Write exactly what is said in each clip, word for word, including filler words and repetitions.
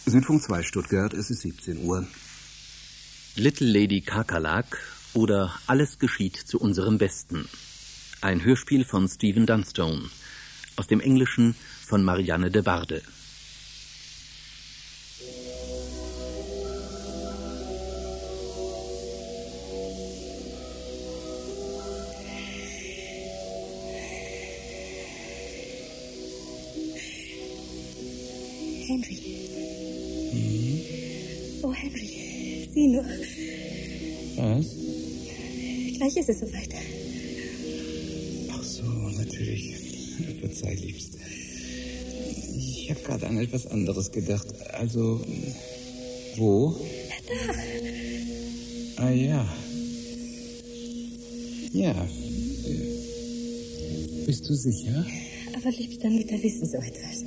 Südfunk zwei Stuttgart, es ist siebzehn Uhr. Little Lady Kakerlak oder Alles geschieht zu unserem Besten. Ein Hörspiel von Stephen Dunstone. Aus dem Englischen von Marianne de Barde. Henry. Mhm. Oh, Henry, sieh nur. Was? Gleich ist es soweit. Ach so, natürlich. Verzeih, Liebste. Ich habe gerade an etwas anderes gedacht. Also, wo? Da. Ah, ja. Ja. Bist du sicher? Aber Liebster, Mütter wissen so etwas.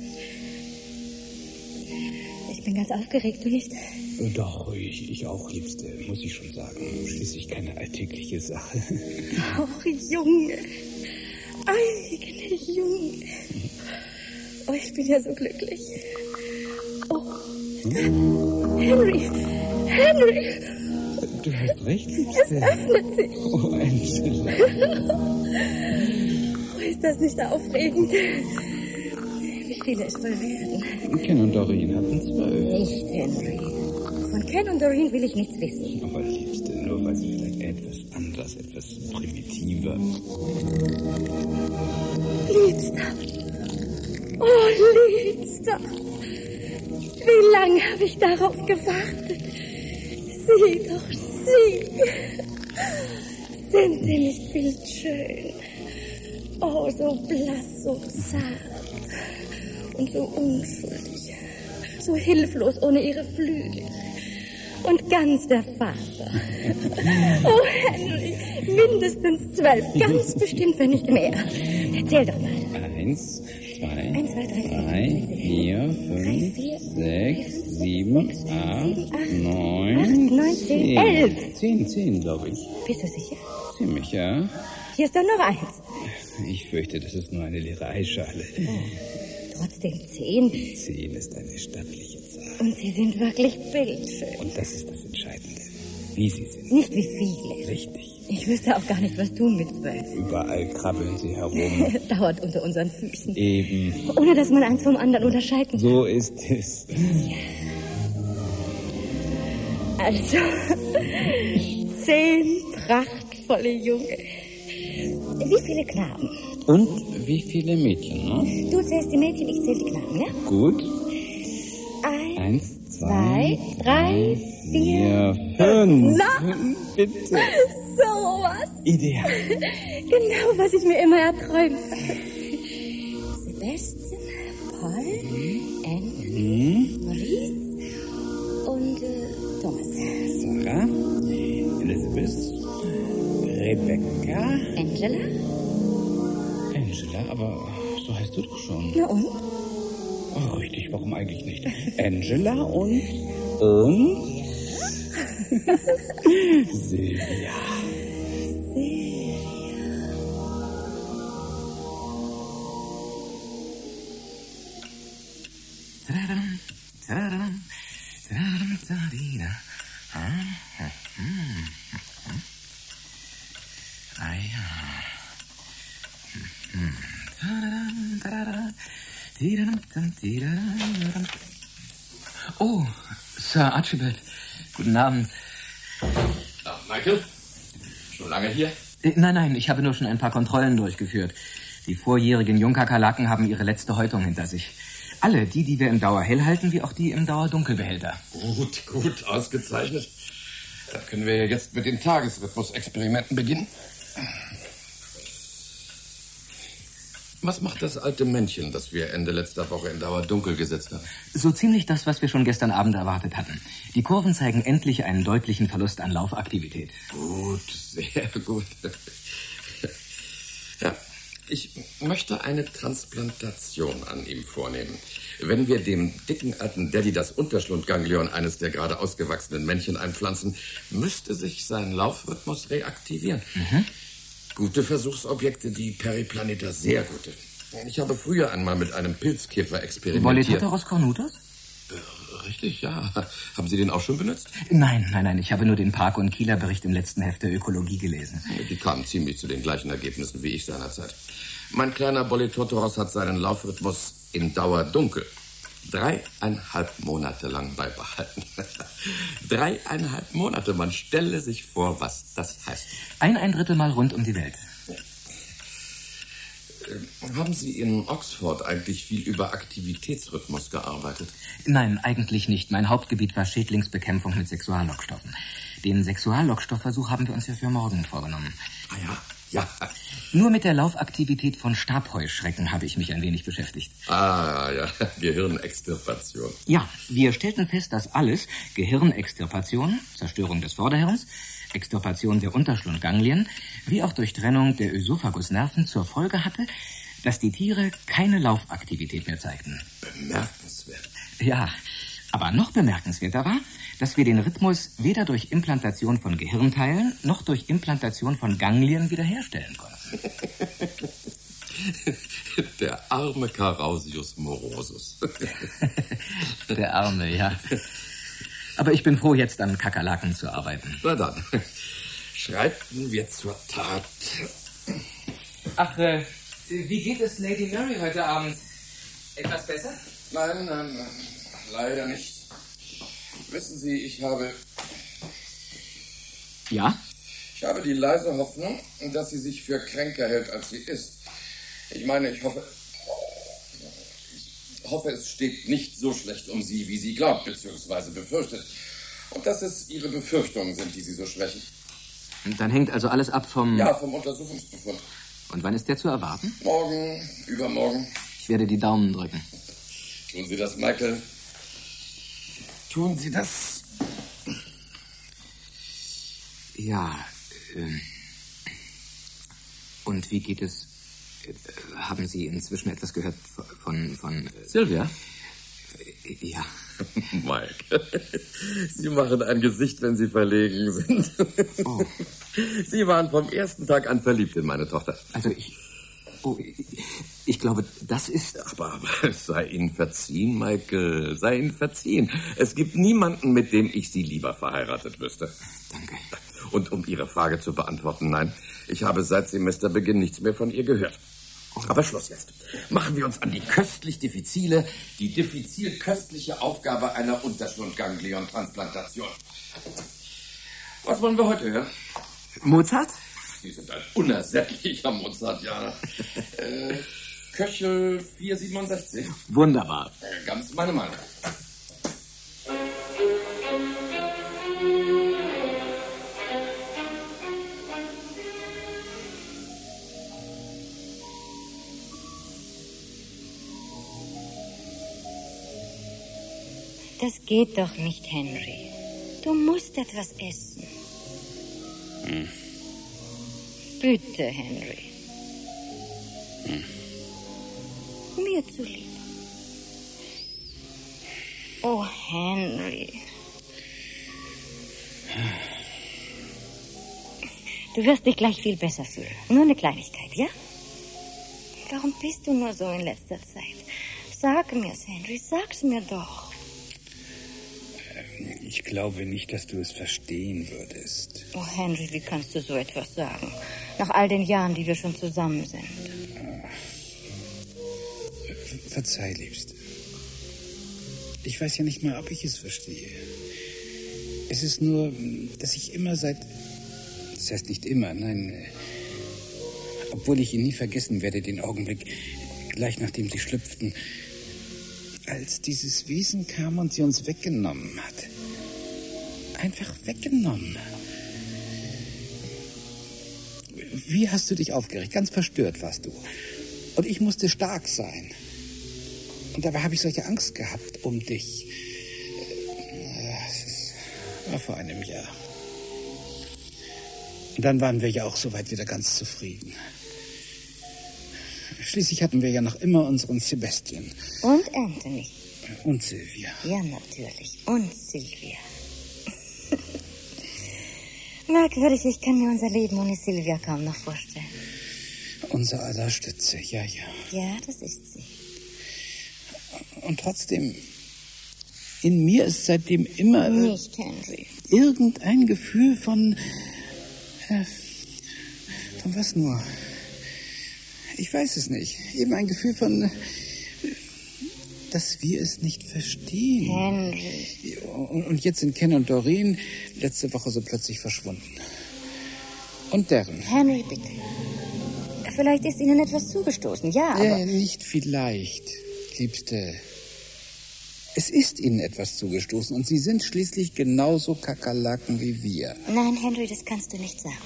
Ich bin ganz aufgeregt, du nicht? Doch, ich, ich auch, Liebste, muss ich schon sagen. Schließlich keine alltägliche Sache. Ach, Junge. Eigene Junge. Oh, ich bin ja so glücklich. Oh, hm? Henry. Henry. Du hast recht, Liebste. Es öffnet sich. Oh, Angela. Oh, ist das nicht aufregend? Wie viele es wohl werden? Ken und Doreen hatten zwölf. Nicht Henry. Von Ken und Doreen will ich nichts wissen. Aber Liebste, nur weil sie vielleicht etwas anders, etwas primitiver. Liebster. Oh, Liebster. Wie lange habe ich darauf gewartet? Sieh doch, sieh. Sind sie nicht bildschön? Oh, so blass, so zart. Und so unschuldig. So hilflos ohne ihre Flügel. Und ganz der Vater. Oh, Henry, mindestens zwölf. Ganz bestimmt, wenn nicht mehr. Erzähl doch mal. Eins, zwei, Eins, zwei, drei, drei, vier, fünf, vier, sechs, sieben, sechs, acht, sieben, neun, acht, neun, zehn, elf. Zehn, zehn, glaube ich. Bist du sicher? Ziemlich, ja. Hier ist doch noch eins. Ich fürchte, das ist nur eine leere Eischale. Oh, trotzdem zehn. Zehn ist eine stattliche Zahl. Und sie sind wirklich bildschön. Und das ist das Entscheidende. Wie sie sind. Nicht wie viele. Richtig. Ich wüsste auch gar nicht, was tun mit zwölf. Überall krabbeln sie herum. Dauert unter unseren Füßen. Eben. Ohne, dass man eins vom anderen unterscheiden kann. So ist es. Also, zehn prachtvolle Junge. Wie viele Knaben? Und wie viele Mädchen, ne? Du zählst die Mädchen, ich zähl die Knaben, ja? Gut. Eins, Eins, zwei, zwei, drei, vier, fünf. Na? Bitte. So was. Ideal. Genau, was ich mir immer erträumt habe. Sebastian, Paul, Anthony, Hm? Maurice und äh, Thomas. Sarah, Elizabeth, Rebecca, Angela? Angela, aber so heißt du doch schon. Na und? Oh, richtig, warum eigentlich nicht? Angela und... Und? Silvia. Ah ja. Oh, Sir Archibald. Guten Abend. Ah, Michael? Schon lange hier? Äh, Nein, nein, ich habe nur schon ein paar Kontrollen durchgeführt. Die vorjährigen Jungkakerlaken haben ihre letzte Häutung hinter sich. Alle, die, die wir im Dauerhell halten, wie auch die im Dauerdunkelbehälter. Gut, gut, ausgezeichnet. Dann können wir jetzt mit den Tagesrhythmus-Experimenten beginnen. Was macht das alte Männchen, das wir Ende letzter Woche in Dauerdunkel gesetzt haben? So ziemlich das, was wir schon gestern Abend erwartet hatten. Die Kurven zeigen endlich einen deutlichen Verlust an Laufaktivität. Gut, sehr gut. Ja, ich möchte eine Transplantation an ihm vornehmen. Wenn wir dem dicken alten Daddy das Unterschlundganglion eines der gerade ausgewachsenen Männchen einpflanzen, müsste sich sein Laufrhythmus reaktivieren. Mhm. Gute Versuchsobjekte, die Periplaneta, sehr gute. Ich habe früher einmal mit einem Pilzkäfer experimentiert. Volitateros cornutus? Richtig, ja. Haben Sie den auch schon benutzt? Nein, nein, nein. Ich habe nur den Park- und Kieler-Bericht im letzten Heft der Ökologie gelesen. Die kamen ziemlich zu den gleichen Ergebnissen wie ich seinerzeit. Mein kleiner Bolitotoros hat seinen Laufrhythmus in Dauerdunkel dreieinhalb Monate lang beibehalten. Dreieinhalb Monate, man stelle sich vor, was das heißt. Ein ein Drittel Mal rund um die Welt. Haben Sie in Oxford eigentlich viel über Aktivitätsrhythmus gearbeitet? Nein, eigentlich nicht. Mein Hauptgebiet war Schädlingsbekämpfung mit Sexuallockstoffen. Den Sexuallockstoffversuch haben wir uns ja für morgen vorgenommen. Ah ja, ja. Nur mit der Laufaktivität von Stabheuschrecken habe ich mich ein wenig beschäftigt. Ah ja, Gehirnextirpation. Ja, wir stellten fest, dass alles, Gehirnextirpation, Zerstörung des Vorderhirns, Extirpation der Unterschlundganglien, wie auch Durchtrennung der Ösophagusnerven zur Folge hatte, dass die Tiere keine Laufaktivität mehr zeigten. Bemerkenswert. Ja, aber noch bemerkenswerter war, dass wir den Rhythmus weder durch Implantation von Gehirnteilen noch durch Implantation von Ganglien wiederherstellen konnten. Der arme Carausius morosus. Der arme, ja. Aber ich bin froh, jetzt an Kakerlaken zu arbeiten. Na dann, schreiten wir zur Tat. Ach, äh, wie geht es Lady Mary heute Abend? Etwas besser? Nein, nein, nein, leider nicht. Wissen Sie, ich habe... Ja? Ich habe die leise Hoffnung, dass sie sich für kränker hält, als sie ist. Ich meine, ich hoffe... Ich hoffe, es steht nicht so schlecht um sie, wie sie glaubt, beziehungsweise befürchtet. Und dass es ihre Befürchtungen sind, die sie so schwächen. Und dann hängt also alles ab vom... Ja, vom Untersuchungsbefund. Und wann ist der zu erwarten? Morgen, übermorgen. Ich werde die Daumen drücken. Tun Sie das, Michael. Tun Sie das. Ja, ähm... Und wie geht es... Äh, haben Sie inzwischen etwas gehört von... von äh, Sylvia? Äh, ja. Mike, Sie machen ein Gesicht, wenn Sie verlegen sind. Oh. Sie waren vom ersten Tag an verliebt in meine Tochter. Also ich... Oh, ich, ich glaube, das ist... Aber, aber es sei Ihnen verziehen, Michael, sei Ihnen verziehen. Es gibt niemanden, mit dem ich Sie lieber verheiratet wüsste. Danke. Und um Ihre Frage zu beantworten, nein, ich habe seit Semesterbeginn nichts mehr von ihr gehört. Aber Schluss jetzt. Machen wir uns an die köstlich diffizile, die diffizil köstliche Aufgabe einer Unterschlundganglion-Transplantation. Was wollen wir heute hören? Mozart? Sie sind ein unersättlicher Mozartianer. äh, Köchel vier siebenundsechzig. Wunderbar. Äh, ganz meine Meinung. Das geht doch nicht, Henry. Du musst etwas essen. Hm. Bitte, Henry. Hm. Mir zuliebe. Oh, Henry. Du wirst dich gleich viel besser fühlen. Nur eine Kleinigkeit, ja? Warum bist du nur so in letzter Zeit? Sag mir's, Henry, sag's mir doch. Ich glaube nicht, dass du es verstehen würdest. Oh, Henry, wie kannst du so etwas sagen? Nach all den Jahren, die wir schon zusammen sind. Verzeih, Liebste. Ich weiß ja nicht mal, ob ich es verstehe. Es ist nur, dass ich immer seit... Das heißt nicht immer, nein. Obwohl ich ihn nie vergessen werde, den Augenblick, gleich nachdem sie schlüpften, als dieses Wesen kam und sie uns weggenommen hat. Einfach weggenommen. Wie hast du dich aufgeregt? Ganz verstört warst du. Und ich musste stark sein. Und dabei habe ich solche Angst gehabt um dich. Das war vor einem Jahr. Und dann waren wir ja auch soweit wieder ganz zufrieden. Schließlich hatten wir ja noch immer unseren Sebastian. Und Anthony. Und Sylvia. Ja, natürlich. Und Sylvia. Merkwürdig, ich kann mir unser Leben ohne Sylvia kaum noch vorstellen. Unser aller Stütze, ja, ja. Ja, das ist sie. Und trotzdem, In mir ist seitdem immer... Nicht, Henry. Irgendein Gefühl von... Äh, von was nur? Ich weiß es nicht. Eben ein Gefühl von... Äh, dass wir es nicht verstehen. Henry. Und, und jetzt sind Ken und Doreen letzte Woche so plötzlich verschwunden. Und Darren. Henry, bitte. Vielleicht ist Ihnen etwas zugestoßen, ja, aber... Äh, nicht vielleicht, Liebste. Es ist Ihnen etwas zugestoßen und Sie sind schließlich genauso Kakerlaken wie wir. Nein, Henry, das kannst du nicht sagen.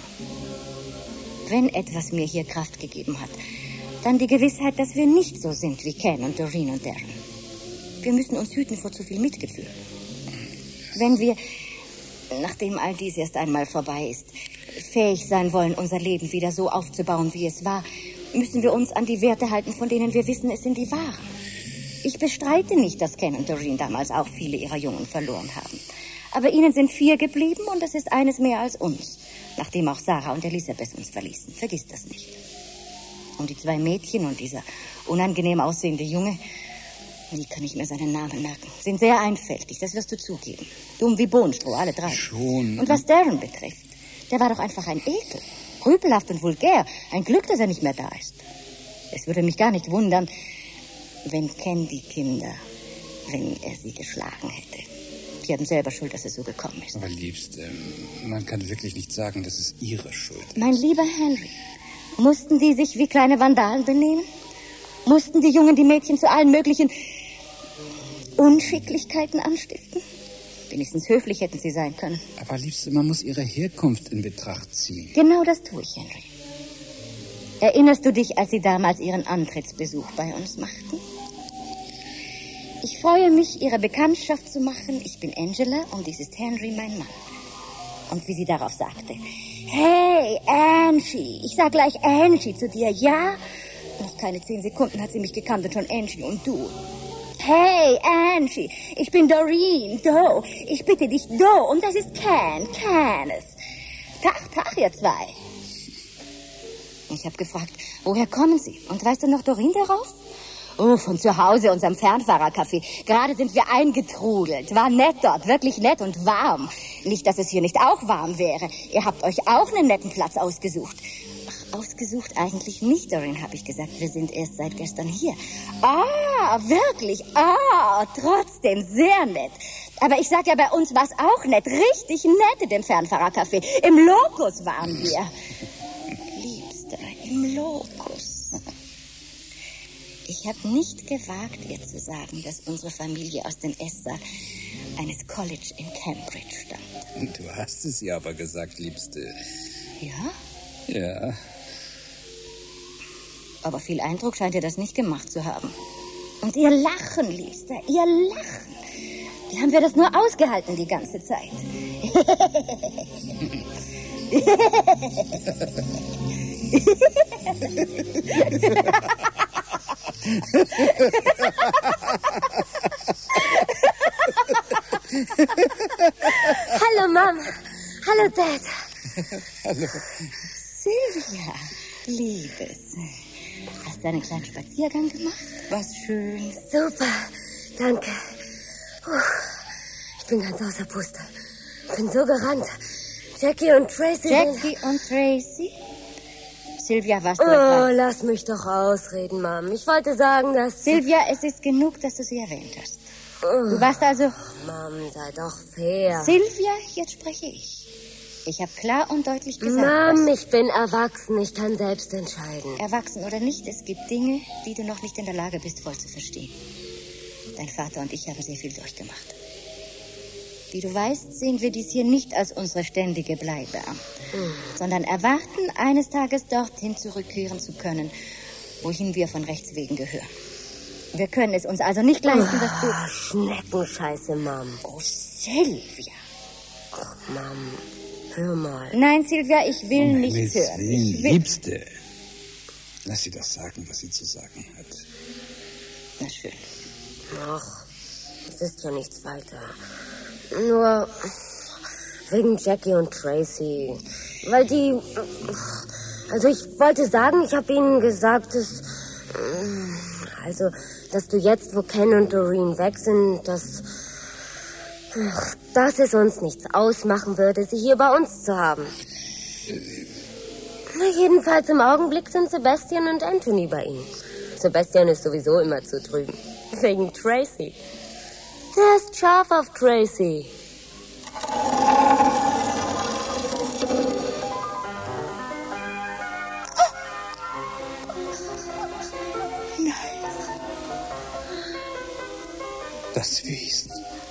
Wenn etwas mir hier Kraft gegeben hat, dann die Gewissheit, dass wir nicht so sind wie Ken und Doreen und Darren. Wir müssen uns hüten vor zu viel Mitgefühl. Wenn wir, nachdem all dies erst einmal vorbei ist, fähig sein wollen, unser Leben wieder so aufzubauen, wie es war, müssen wir uns an die Werte halten, von denen wir wissen, es sind die wahren. Ich bestreite nicht, dass Ken und Doreen damals auch viele ihrer Jungen verloren haben. Aber ihnen sind vier geblieben und das ist eines mehr als uns, nachdem auch Sarah und Elisabeth uns verließen. Vergiss das nicht. Und die zwei Mädchen und dieser unangenehm aussehende Junge, nie kann ich mir seinen Namen merken, sind sehr einfältig, das wirst du zugeben. Dumm wie Bohnstroh, alle drei. Schon. Und was Darren betrifft, der war doch einfach ein Ekel. Rüpelhaft und vulgär. Ein Glück, dass er nicht mehr da ist. Es würde mich gar nicht wundern, wenn Ken die Kinder, wenn er sie geschlagen hätte. Sie haben selber Schuld, dass es so gekommen ist. Aber Liebste, man kann wirklich nicht sagen, dass es Ihre Schuld ist. Mein lieber Henry, mussten die sich wie kleine Vandalen benehmen? Mussten die Jungen die Mädchen zu allen möglichen Unschicklichkeiten anstiften? Wenigstens höflich hätten sie sein können. Aber Liebste, man muss ihre Herkunft in Betracht ziehen. Genau das tue ich, Henry. Erinnerst du dich, als sie damals ihren Antrittsbesuch bei uns machten? Ich freue mich, ihre Bekanntschaft zu machen. Ich bin Angela und dies ist Henry, mein Mann. Und wie sie darauf sagte, hey, Angie, ich sag gleich Angie zu dir, ja? Noch keine zehn Sekunden hat sie mich gekannt und schon Angie und du. Hey, Angie, ich bin Doreen, Do. Ich bitte dich, Do. Und das ist Ken, Canis. Tag, Tag, ihr zwei. Ich habe gefragt, woher kommen Sie? Und weißt du noch Doreen darauf? Oh, von zu Hause, unserem Fernfahrercafé. Gerade sind wir eingetrudelt. War nett dort, wirklich nett und warm. Nicht, dass es hier nicht auch warm wäre. Ihr habt euch auch einen netten Platz ausgesucht. Ach, ausgesucht eigentlich nicht, Doreen, habe ich gesagt. Wir sind erst seit gestern hier. Ah, wirklich? Ah, trotzdem sehr nett. Aber ich sag ja, bei uns war es auch nett. Richtig nett in dem Fernfahrercafé. Im Locus waren wir. Liebster, im Locus. Ich habe nicht gewagt, ihr zu sagen, dass unsere Familie aus dem Esssaal eines College in Cambridge stammt. Du hast es ja aber gesagt, Liebste. Ja? Ja. Aber viel Eindruck scheint ihr das nicht gemacht zu haben. Und ihr Lachen, Liebster, ihr Lachen. Wie haben wir das nur ausgehalten die ganze Zeit? Hallo, Mom. Hallo, Dad. Hallo. Silvia, Liebes. Hast du einen kleinen Spaziergang gemacht? Was schön. Super. Danke. Puh, ich bin ganz außer Puste. Ich bin so gerannt. Jackie und Tracy... Jackie und Tracy? Silvia, warst du Oh, etwa... lass mich doch ausreden, Mom. Ich wollte sagen, dass... Silvia, es ist genug, dass du sie erwähnt hast. Du warst also... Mom, sei doch fair. Silvia, jetzt spreche ich. Ich habe klar und deutlich gesagt... Mom, was- ich bin erwachsen. Ich kann selbst entscheiden. Erwachsen oder nicht, es gibt Dinge, die du noch nicht in der Lage bist, voll zu verstehen. Dein Vater und ich haben sehr viel durchgemacht. Wie du weißt, sehen wir dies hier nicht als unsere ständige Bleibe an, Hm. sondern erwarten, eines Tages dorthin zurückkehren zu können, wohin wir von Rechts wegen gehören. Wir können es uns also nicht leisten, dass du... Ah, Schneckenscheiße, Mom. Oh, Silvia. Mom, hör mal. Nein, Silvia, ich will Um nichts Himmels hören. Willen, Ich will... Liebste. Lass sie doch sagen, was sie zu sagen hat. Na schön. Ach, es ist ja nichts weiter. Nur wegen Jackie und Tracy. Weil die... Also ich wollte sagen, ich habe ihnen gesagt, dass... Also, dass du jetzt, wo Ken und Doreen weg sind, dass... Ach, dass es uns nichts ausmachen würde, sie hier bei uns zu haben. Na, jedenfalls im Augenblick sind Sebastian und Anthony bei Ihnen. Sebastian ist sowieso immer zu drüben. Wegen Tracy. Der ist scharf auf Tracy. Nein. Das Wesen.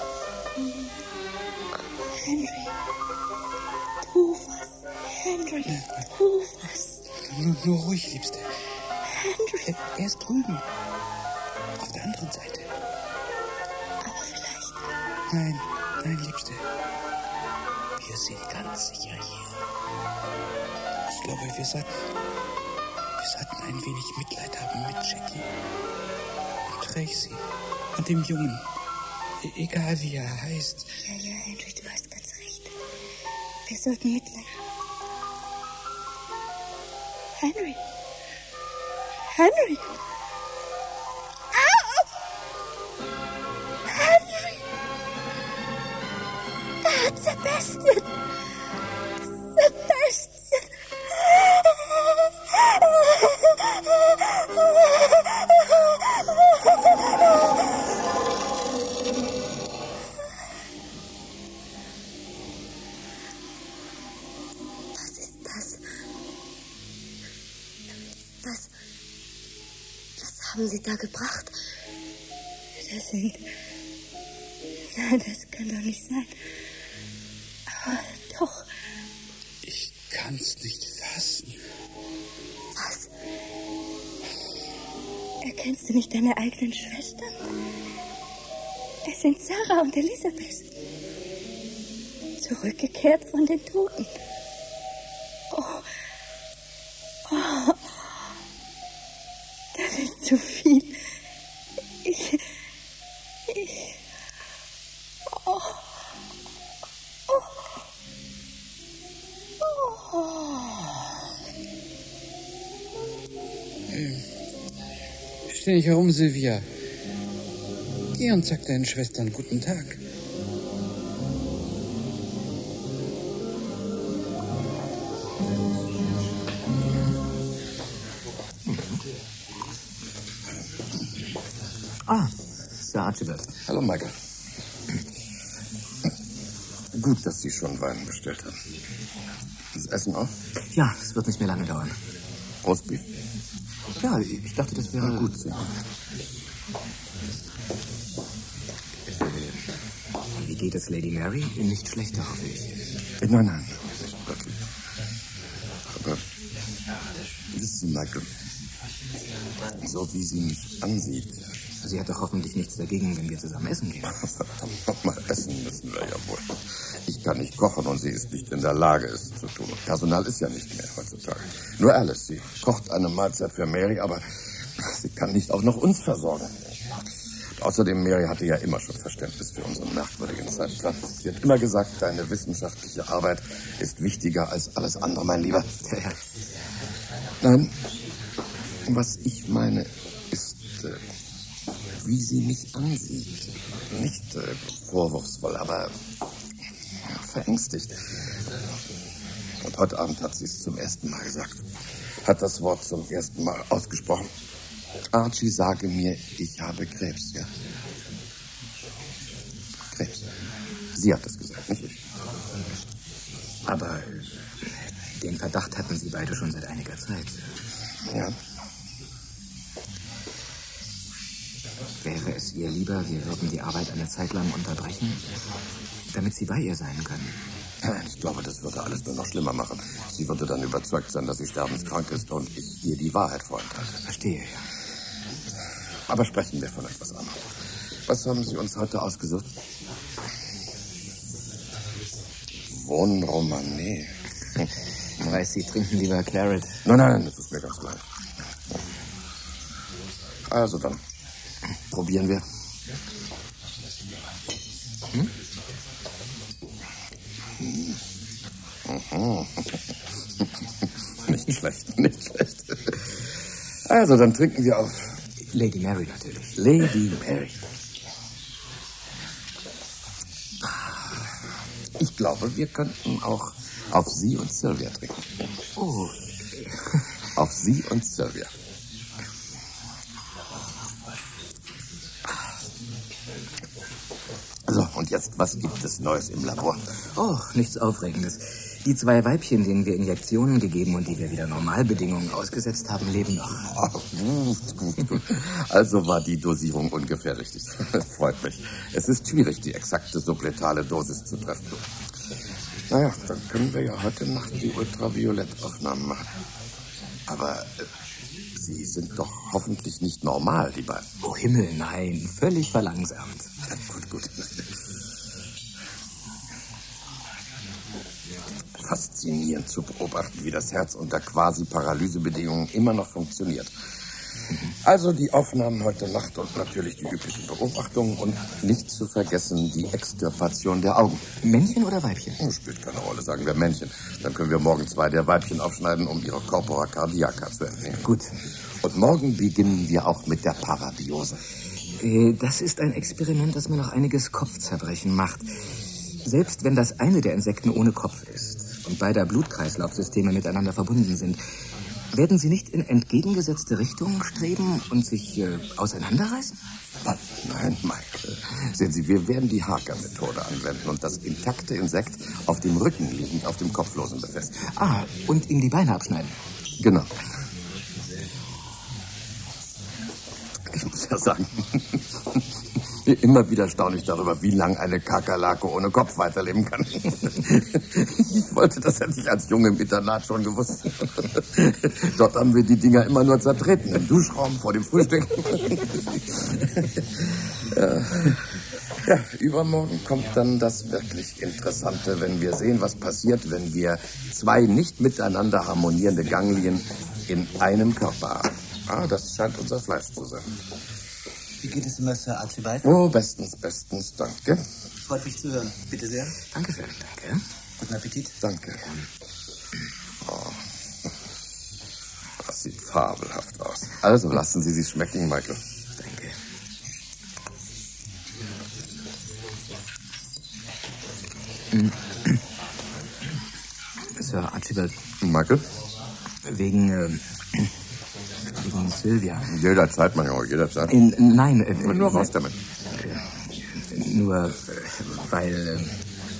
Henry. Tu was. Henry. Tu was. Nur, nur ruhig, Liebste. Henry. Er, er ist drüben. Auf der anderen Seite. Aber vielleicht. Nein, nein, Liebste. Wir sind ganz sicher hier. Ich glaube, wir sollten, wir sollten ein wenig Mitleid haben mit Jackie und Tracy und dem Jungen. E- egal, wie er heißt. Ja, ja, Henry, du hast ganz recht. Wir sollten Mitleid haben. Henry. Henry. Ah! Henry. Da hat Sebastian. Sebastian. Was ist das? Was, was haben Sie da gebracht? Das sind... Nein, das kann doch nicht sein. Aber doch. Ich kann's nicht fassen. Was? Erkennst du nicht deine eigenen Schwestern? Es sind Sarah und Elisabeth. Zurückgekehrt von den Toten. Oh. Oh. Das ist zu viel. Ich... Ich... Oh. Oh. Oh. Steh nicht herum, Sylvia. Geh und sag deinen Schwestern guten Tag. Ah, Sir Archibald. Hallo, Michael. Gut, dass Sie schon Wein bestellt haben. Das Essen auch? Ja, es wird nicht mehr lange dauern. Rostbeef? Ja, ich dachte, das wäre... Na gut, Sie. Wie geht es Lady Mary? Nicht schlechter, hoffe ich. Nein, nein, nicht wirklich. Aber, wissen Sie, Michael, so wie sie mich ansieht... Sie hat doch hoffentlich nichts dagegen, wenn wir zusammen essen gehen. Mal essen müssen wir ja wohl. Ich kann nicht kochen und sie ist nicht in der Lage, es zu tun. Personal ist ja nicht mehr heutzutage. Nur Alice, sie kocht eine Mahlzeit für Mary, aber sie kann nicht auch noch uns versorgen. Und außerdem, Mary hatte ja immer schon Verständnis für unseren merkwürdigen Zeitplan. Sie hat immer gesagt, deine wissenschaftliche Arbeit ist wichtiger als alles andere, mein Lieber. Ja, ja. Nein, was ich meine, ist... Äh, wie sie mich ansieht. Nicht äh, vorwurfsvoll, aber ja, verängstigt. Und heute Abend hat sie es zum ersten Mal gesagt. Hat das Wort zum ersten Mal ausgesprochen. Archie, sage mir, ich habe Krebs, ja? Krebs. Sie hat das gesagt, nicht ich. Aber den Verdacht hatten Sie beide schon seit einiger Zeit. Ja. Wäre es ihr lieber, wir würden die Arbeit eine Zeit lang unterbrechen, damit Sie bei ihr sein können? Ich glaube, das würde alles nur noch schlimmer machen. Sie würde dann überzeugt sein, dass sie sterbenskrank ist und ich ihr die Wahrheit vorenthalte. Verstehe, ja. Aber sprechen wir von etwas anderem. Was haben Sie uns heute ausgesucht? Wohnromanee. Ich weiß, Sie trinken lieber Claret. Nein, nein, das ist mir ganz klar. Also dann, probieren wir. Hm? Mhm. Nicht schlecht, nicht schlecht. Also, dann trinken wir auf... Lady Mary natürlich. Lady Mary. Ich glaube, wir könnten auch auf Sie und Sylvia trinken. Oh. Auf Sie und Sylvia. So, und jetzt, was gibt es Neues im Labor? Oh, nichts Aufregendes. Die zwei Weibchen, denen wir Injektionen gegeben und die wir wieder Normalbedingungen ausgesetzt haben, leben noch. Oh, gut, gut, gut. Also war die Dosierung ungefähr richtig. Freut mich. Es ist schwierig, die exakte subletale Dosis zu treffen. Naja, dann können wir ja heute Nacht die Ultraviolettaufnahmen machen. Aber äh, Sie sind doch hoffentlich nicht normal, die beiden. Oh Himmel, nein. Völlig verlangsamt. Ja, gut, gut. Faszinierend zu beobachten, wie das Herz unter Quasi-Paralysebedingungen immer noch funktioniert. Also die Aufnahmen heute Nacht und natürlich die üblichen Beobachtungen und nicht zu vergessen die Extirpation der Augen. Männchen oder Weibchen? Oh, spielt keine Rolle, sagen wir Männchen. Dann können wir morgen zwei der Weibchen aufschneiden, um ihre Corpora cardiaca zu entnehmen. Gut. Und morgen beginnen wir auch mit der Parabiose. Äh, das ist ein Experiment, das mir noch einiges Kopfzerbrechen macht. Selbst wenn das eine der Insekten ohne Kopf ist und beide Blutkreislaufsysteme miteinander verbunden sind, werden sie nicht in entgegengesetzte Richtungen streben und sich äh, auseinanderreißen? Nein, Michael. Sehen Sie, wir werden die Harker-Methode anwenden und das intakte Insekt auf dem Rücken liegend auf dem Kopflosen befestigen. Ah, und ihm die Beine abschneiden. Genau. Ich muss ja sagen, immer wieder staune ich darüber, wie lang eine Kakerlake ohne Kopf weiterleben kann. Ich wollte, das hätte ich als Junge im Internat schon gewusst. Dort haben wir die Dinger immer nur zertreten, im Duschraum, vor dem Frühstück. Ja. Ja, übermorgen kommt dann das wirklich Interessante, wenn wir sehen, was passiert, wenn wir zwei nicht miteinander harmonierende Ganglien in einem Körper haben. Ah, das scheint unser Fleisch zu sein. Wie geht es immer, Sir Archibald? Oh, bestens, bestens, danke. Freut mich zu hören. Bitte sehr. Danke sehr, danke. Guten Appetit. Danke. Oh. Das sieht fabelhaft aus. Also lassen Sie sich schmecken, Michael. Danke. Hm. Sir Archibald. Michael? Wegen, äh, wegen Sylvia. Jederzeit, mein Junge, jederzeit. In, nein. Äh, nur raus damit. Äh, nur, äh, weil, äh,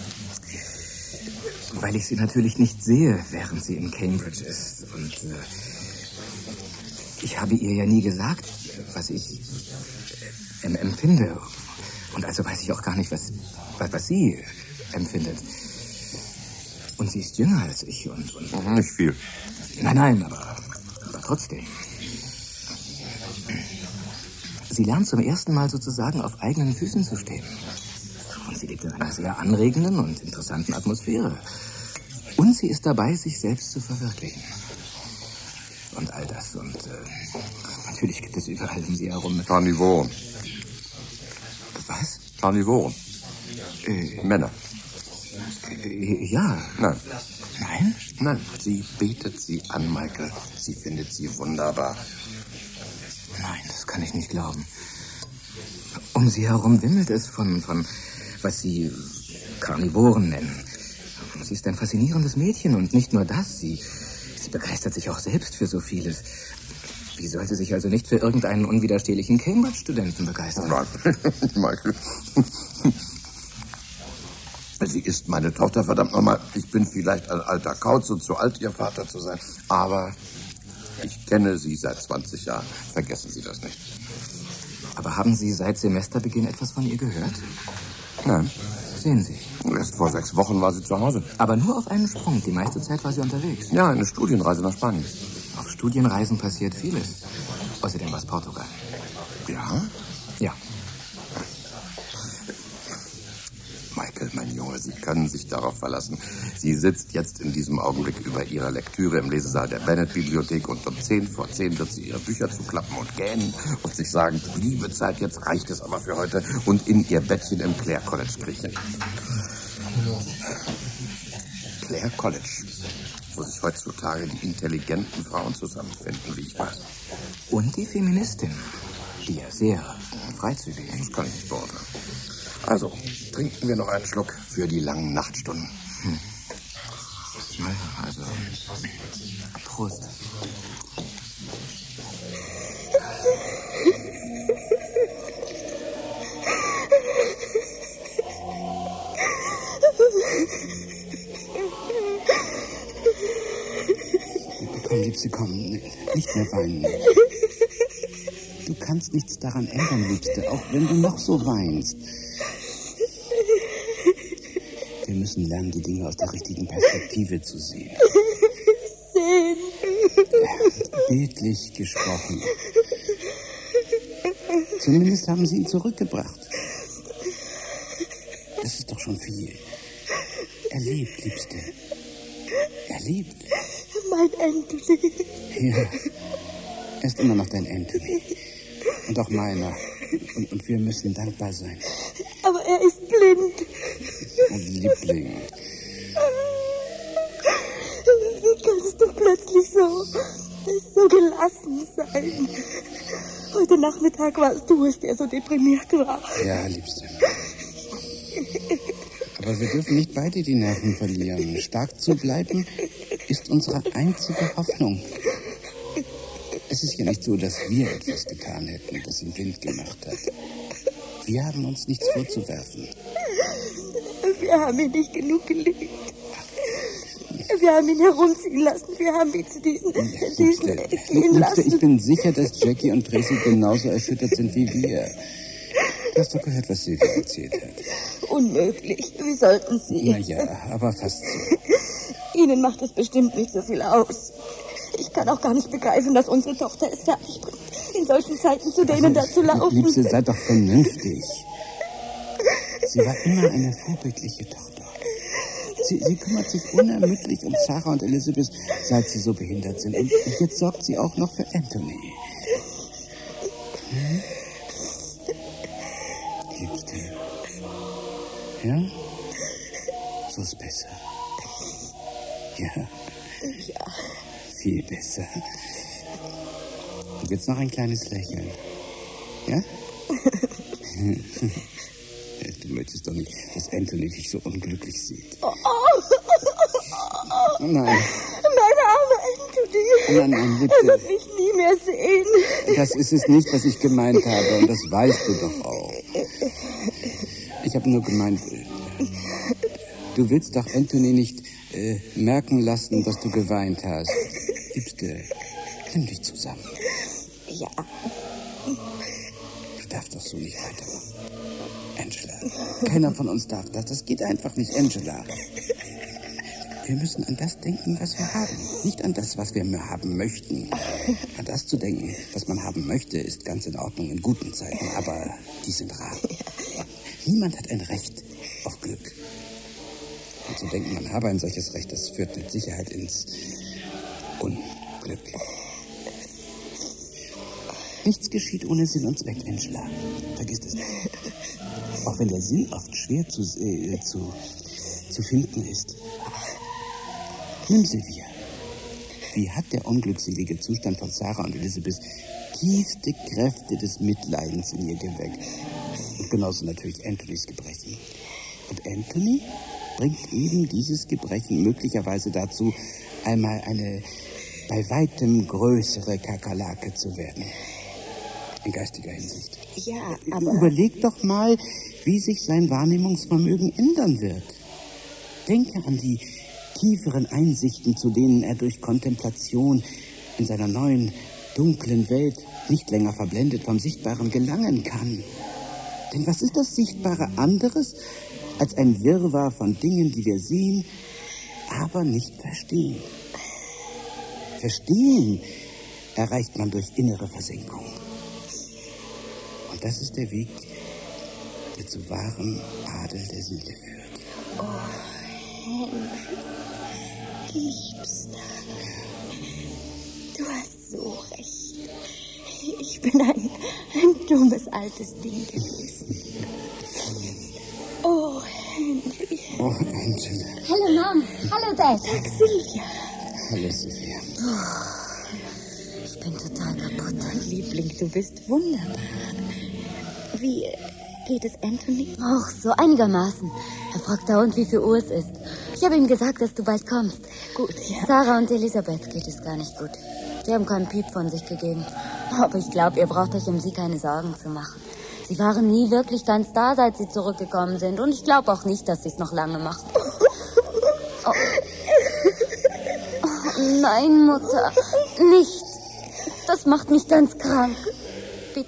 weil ich sie natürlich nicht sehe, während sie in Cambridge ist. Und äh, ich habe ihr ja nie gesagt, was ich äh, empfinde. Und also weiß ich auch gar nicht, was, was, was sie empfindet. Und sie ist jünger als ich und... und nicht viel. Nein, nein, aber, aber trotzdem. Sie lernt zum ersten Mal sozusagen auf eigenen Füßen zu stehen. Und sie lebt in einer sehr anregenden und interessanten Atmosphäre. Und sie ist dabei, sich selbst zu verwirklichen. Und all das. Und äh, natürlich gibt es überall um sie herum... Karnivoren. Was? Karnivoren. Äh, Männer. Äh, ja. Nein. Nein? Nein, sie betet sie an, Michael. Sie findet sie wunderbar. Nein, das kann ich nicht glauben. Um sie herum wimmelt es von, von was sie Karnivoren nennen. Sie ist ein faszinierendes Mädchen und nicht nur das. Sie, sie begeistert sich auch selbst für so vieles. Wie soll sie sich also nicht für irgendeinen unwiderstehlichen Cambridge-Studenten begeistern? Nein, Michael. Sie ist meine Tochter, verdammt nochmal. Ich bin vielleicht ein alter Kauz und zu alt, ihr Vater zu sein. Aber ich kenne sie seit zwanzig Jahren. Vergessen Sie das nicht. Aber haben Sie seit Semesterbeginn etwas von ihr gehört? Nein. Sehen Sie. Erst vor sechs Wochen war sie zu Hause. Aber nur auf einen Sprung. Die meiste Zeit war sie unterwegs. Ja, eine Studienreise nach Spanien. Auf Studienreisen passiert vieles. Außerdem war es Portugal. Ja? Ja. Michael, mein Junge, Sie können sich darauf verlassen. Sie sitzt jetzt in diesem Augenblick über ihrer Lektüre im Lesesaal der Bennett-Bibliothek und um zehn vor zehn wird sie ihre Bücher zuklappen und gähnen und sich sagen, liebe Zeit, jetzt reicht es aber für heute und in ihr Bettchen im Clare College kriechen. Clare College, wo sich heutzutage die intelligenten Frauen zusammenfinden, wie ich weiß. Und die Feministin, die ja sehr freizügig ist. Das kann ich nicht beurteilen. Also, trinken wir noch einen Schluck für die langen Nachtstunden. Hm. Naja, also, Prost. Komm, Liebste, komm, nicht mehr weinen. Du kannst nichts daran ändern, Liebste, auch wenn du noch so weinst. Wir müssen lernen, die Dinge aus der richtigen Perspektive zu sehen. Sehen. Bildlich gesprochen. Zumindest haben sie ihn zurückgebracht. Das ist doch schon viel. Er lebt, Liebste. Er lebt. Mein Anthony. Ja, er ist immer noch dein Anthony. Und auch meiner. Und, und wir müssen dankbar sein. Aber er ist blind. Oh, Liebling. Wie kannst du plötzlich so, so gelassen sein? Heute Nachmittag warst du es, der so deprimiert war. Ja, Liebste. Aber wir dürfen nicht beide die Nerven verlieren. Stark zu bleiben ist unsere einzige Hoffnung. Es ist ja nicht so, dass wir etwas getan hätten, das ihn blind gemacht hat. Wir haben uns nichts vorzuwerfen. Wir haben ihn nicht genug geliebt. Wir haben ihn herumziehen lassen. Wir haben ihn zu diesen, diesen Liebste, gehen lassen. ich bin sicher, dass Jackie und Tracy genauso erschüttert sind wie wir. Du hast doch gehört, was Sylvia erzählt hat. Unmöglich. Wie sollten sie? Na ja, aber fast so. Ihnen macht es bestimmt nicht so viel aus. Ich kann auch gar nicht begreifen, dass unsere Tochter es fertig bringt, in solchen Zeiten zu denen Also, da zu laufen. Liebste, sei doch vernünftig. Sie war immer eine vorbildliche Tochter. Sie, sie kümmert sich unermüdlich um Sarah und Elizabeth, seit sie so behindert sind. Und jetzt sorgt sie auch noch für Anthony. Hm? Liebste. Ja? So ist besser. Ja. Ja. Viel besser. Und jetzt noch ein kleines Lächeln. Ja? Du möchtest doch nicht, dass Anthony dich so unglücklich sieht. Oh, oh. Nein. Mein armer Anthony. Nein, nein, bitte. Er wird mich nie mehr sehen. Das ist es nicht, was ich gemeint habe. Und das weißt du doch auch. Ich habe nur gemeint, du willst doch Anthony nicht äh, merken lassen, dass du geweint hast. Liebste, nimm dich zusammen. Ja. Du darfst doch so nicht weitermachen. Angela, keiner von uns darf das. Das geht einfach nicht, Angela. Wir müssen an das denken, was wir haben. Nicht an das, was wir haben möchten. An das zu denken, was man haben möchte, ist ganz in Ordnung in guten Zeiten. Aber die sind rar. Niemand hat ein Recht auf Glück. Und zu denken, man habe ein solches Recht, das führt mit Sicherheit ins Unglück. Nichts geschieht ohne Sinn und Zweck, Angela. Vergiss es nicht. Auch wenn der Sinn oft schwer zu, äh, zu, zu finden ist. Nimm Sylvia. Wie hat der unglückselige Zustand von Sarah und Elizabeth tiefste Kräfte des Mitleidens in ihr geweckt. Und genauso natürlich Anthonys Gebrechen. Und Anthony bringt eben dieses Gebrechen möglicherweise dazu, einmal eine bei weitem größere Kakerlake zu werden. In geistiger Hinsicht. Ja, aber... Überleg doch mal, wie sich sein Wahrnehmungsvermögen ändern wird. Denke an die tieferen Einsichten, zu denen er durch Kontemplation in seiner neuen, dunklen Welt nicht länger verblendet vom Sichtbaren gelangen kann. Denn was ist das Sichtbare anderes als ein Wirrwarr von Dingen, die wir sehen, aber nicht verstehen? Verstehen erreicht man durch innere Versenkung. Und das ist der Weg, der zu wahrem Adel der Seele führt. Oh, Henry, Liebster, du hast so recht. Ich bin ein, ein dummes altes Ding gewesen. Oh, Henry. Oh, Angela. Hallo, Mom. Hallo, Dad. Tag, Sylvia. Hallo, Sylvia. Oh, ich bin total kaputt. Liebling, du bist wunderbar. Wie, Geht es Anthony? Ach, so einigermaßen. Er fragt dauernd, wie viel Uhr es ist. Ich habe ihm gesagt, dass du bald kommst. Gut, ja. Sarah und Elisabeth geht es gar nicht gut. Die haben keinen Piep von sich gegeben. Aber ich glaube, ihr braucht euch um sie keine Sorgen zu machen. Sie waren nie wirklich ganz da, seit sie zurückgekommen sind. Und ich glaube auch nicht, dass sie es noch lange machen. Oh. Oh, nein, Mutter. Nicht. Das macht mich ganz krank. Bitte.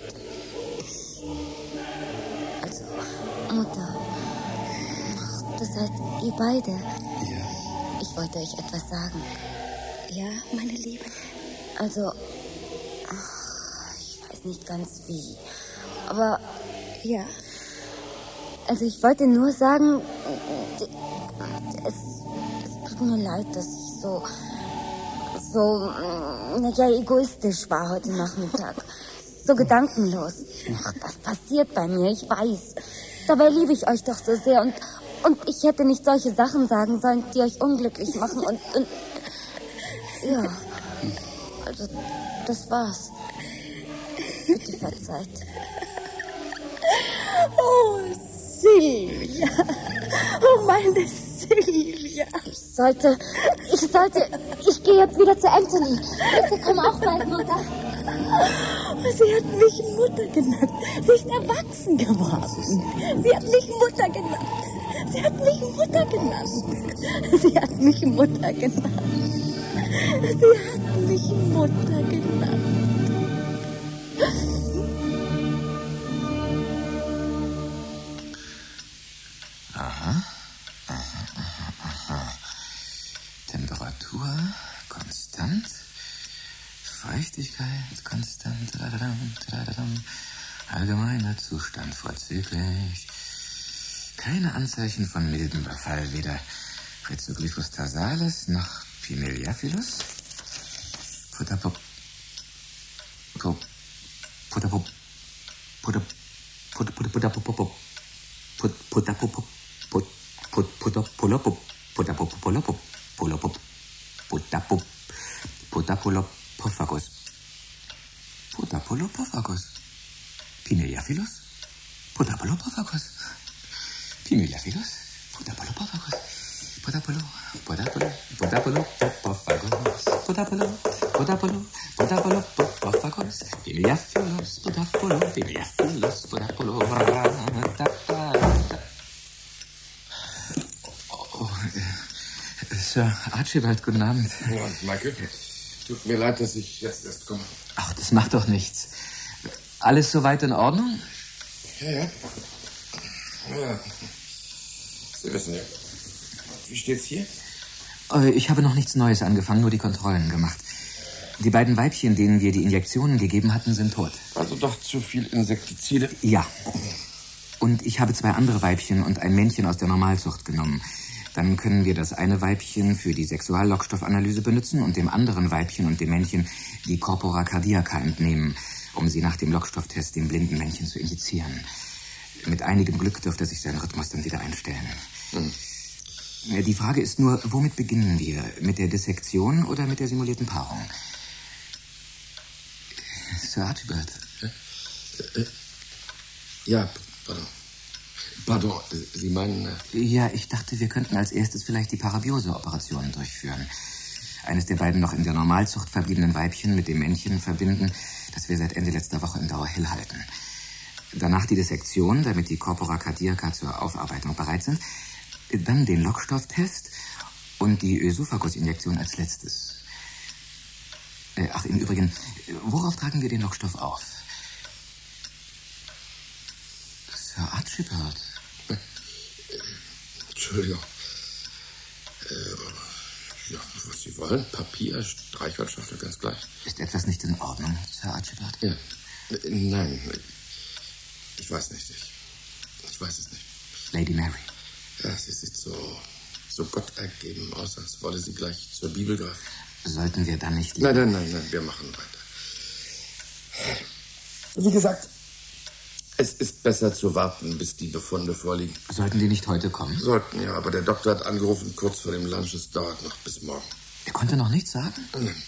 Also, Mutter. Das heißt, ihr beide. Ja. Ich wollte euch etwas sagen. Ja, meine Liebe. Also, ach, ich weiß nicht ganz wie. Aber, ja. Also ich wollte nur sagen, es, es tut mir leid, dass ich so, so, naja, egoistisch war heute Nachmittag. So gedankenlos. Ach, das passiert bei mir, ich weiß. Dabei liebe ich euch doch so sehr und, und ich hätte nicht solche Sachen sagen sollen, die euch unglücklich machen und, und ja, also das war's. Bitte verzeiht. Oh, Silvia. Oh, meine Silvia. Ich sollte, ich sollte, ich gehe jetzt wieder zu Anthony. Bitte komm auch bald, Mutter. Sie hat mich Mutter genannt. Sie ist erwachsen geworden. Sie hat mich Mutter genannt. Sie hat mich Mutter genannt. Sie hat mich Mutter genannt. Sie hat mich Mutter genannt. Aha, aha, aha, aha. Temperatur konstant, Feuchtigkeit konstant, tadadam, tadadam. Allgemeiner Zustand vorzüglich. Keine Anzeichen von mildem Befall, weder Rhizoglyphus tarsalis noch Pineliaphilus. Putapop. Pop. Putapop. Putap. Putapop. Putapop. Put Putapop. Put Put Putapolopop. Putapopolopop. Polopop. Putapop. Putapolopophagus. Putapolopophagus. Pineliaphilus. Putapolopophagus. Pineliaphilus. Putapolopophagus. Putapolo. Putapolo. Putapolopophagus. Putapolo. Putapolo. Putapolopophagus. Pineliaphilus. Putapolo. Pineliaphilus. Putapolo. Oh, äh, Sir Archibald, guten Abend. Ja, Michael, tut mir leid, dass ich jetzt erst komme. Ach, das macht doch nichts. Alles soweit in Ordnung? Ja, ja. Ja. Sie wissen ja. Wie steht's hier? Äh, Ich habe noch nichts Neues angefangen, nur die Kontrollen gemacht. Die beiden Weibchen, denen wir die Injektionen gegeben hatten, sind tot. Also doch zu viel Insektizide? Ja. Und ich habe zwei andere Weibchen und ein Männchen aus der Normalzucht genommen. Dann können wir das eine Weibchen für die Sexuallockstoffanalyse benutzen und dem anderen Weibchen und dem Männchen die Corpora cardiaca entnehmen, um sie nach dem Lockstofftest dem blinden Männchen zu injizieren. Mit einigem Glück dürfte sich sein Rhythmus dann wieder einstellen. Hm. Die Frage ist nur, womit beginnen wir? Mit der Dissektion oder mit der simulierten Paarung? Sir Archibald. Äh, äh, ja, pardon. Pardon, Sie meinen... Äh Ja, ich dachte, wir könnten als erstes vielleicht die Parabiose-Operationen durchführen. Eines der beiden noch in der Normalzucht verbliebenen Weibchen mit dem Männchen verbinden, das wir seit Ende letzter Woche in Dauer Hill halten. Danach die Dissektion, damit die Corpora cardiaca zur Aufarbeitung bereit sind. Dann den Lockstofftest und die Ösophagus-Injektion als letztes. Äh, ach, im Übrigen, worauf tragen wir den Lockstoff auf? Sir Archibald. Äh, Entschuldigung. Äh, ja, was Sie wollen. Papier, Streichholzschachtel, ganz gleich. Ist etwas nicht in Ordnung, Sir Archibald? Ja. Äh, nein, ich weiß nicht. Ich, ich weiß es nicht. Lady Mary. Ja, sie sieht so, so gottergeben aus, als wolle sie gleich zur Bibel greifen. Sollten wir dann nicht... Nein, nein, nein, nein, wir machen weiter. Wie gesagt, es ist besser zu warten, bis die Befunde vorliegen. Sollten die nicht heute kommen? Sollten, ja, aber der Doktor hat angerufen, kurz vor dem Lunch, es dauert noch bis morgen. Er konnte noch nichts sagen? Nein.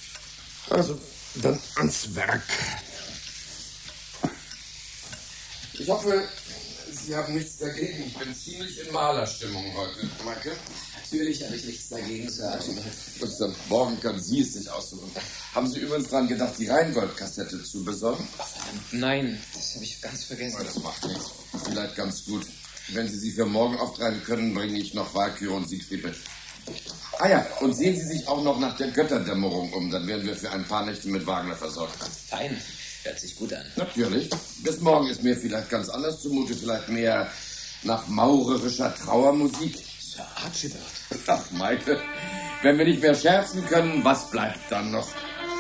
Also, dann ans Werk. Ich hoffe, Sie haben nichts dagegen. Ich bin ziemlich in Malerstimmung heute. Michael? Natürlich habe ich nichts dagegen, Sir Archibald. Und dann morgen können Sie es sich aussuchen. Haben Sie übrigens daran gedacht, die Rheingold-Kassette zu besorgen? Ach, verdammt, nein, das habe ich ganz vergessen. Oh, das macht nichts. Vielleicht ganz gut. Wenn Sie sie für morgen auftreiben können, bringe ich noch Walküre und Siegfried mit. Ah ja, und sehen Sie sich auch noch nach der Götterdämmerung um. Dann werden wir für ein paar Nächte mit Wagner versorgt. Fein, hört sich gut an. Natürlich. Bis morgen ist mir vielleicht ganz anders zumute. Vielleicht mehr nach maurerischer Trauermusik. Sir Archibald. Ach, Michael, wenn wir nicht mehr scherzen können, was bleibt dann noch?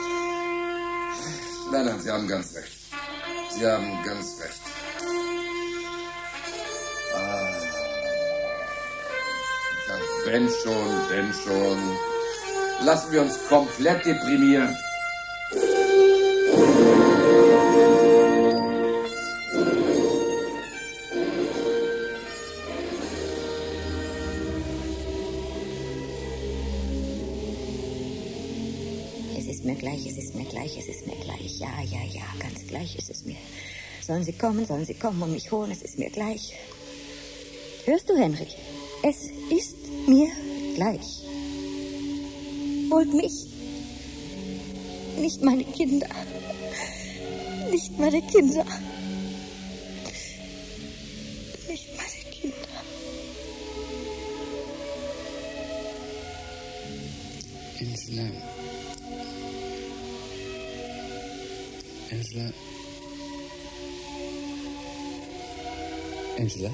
Nein, nein, Sie haben ganz recht. Sie haben ganz recht. Ah. Ja, wenn schon, wenn schon. Lassen wir uns komplett deprimieren. Es ist mir gleich, es ist mir gleich, es ist mir gleich. Ja, ja, ja, ganz gleich ist es mir. Sollen Sie kommen, sollen Sie kommen und mich holen, es ist mir gleich. Hörst du, Henry? Es ist mir gleich. Holt mich. Nicht meine Kinder. Nicht meine Kinder. Nicht meine Kinder. Angela. Angela. Angela?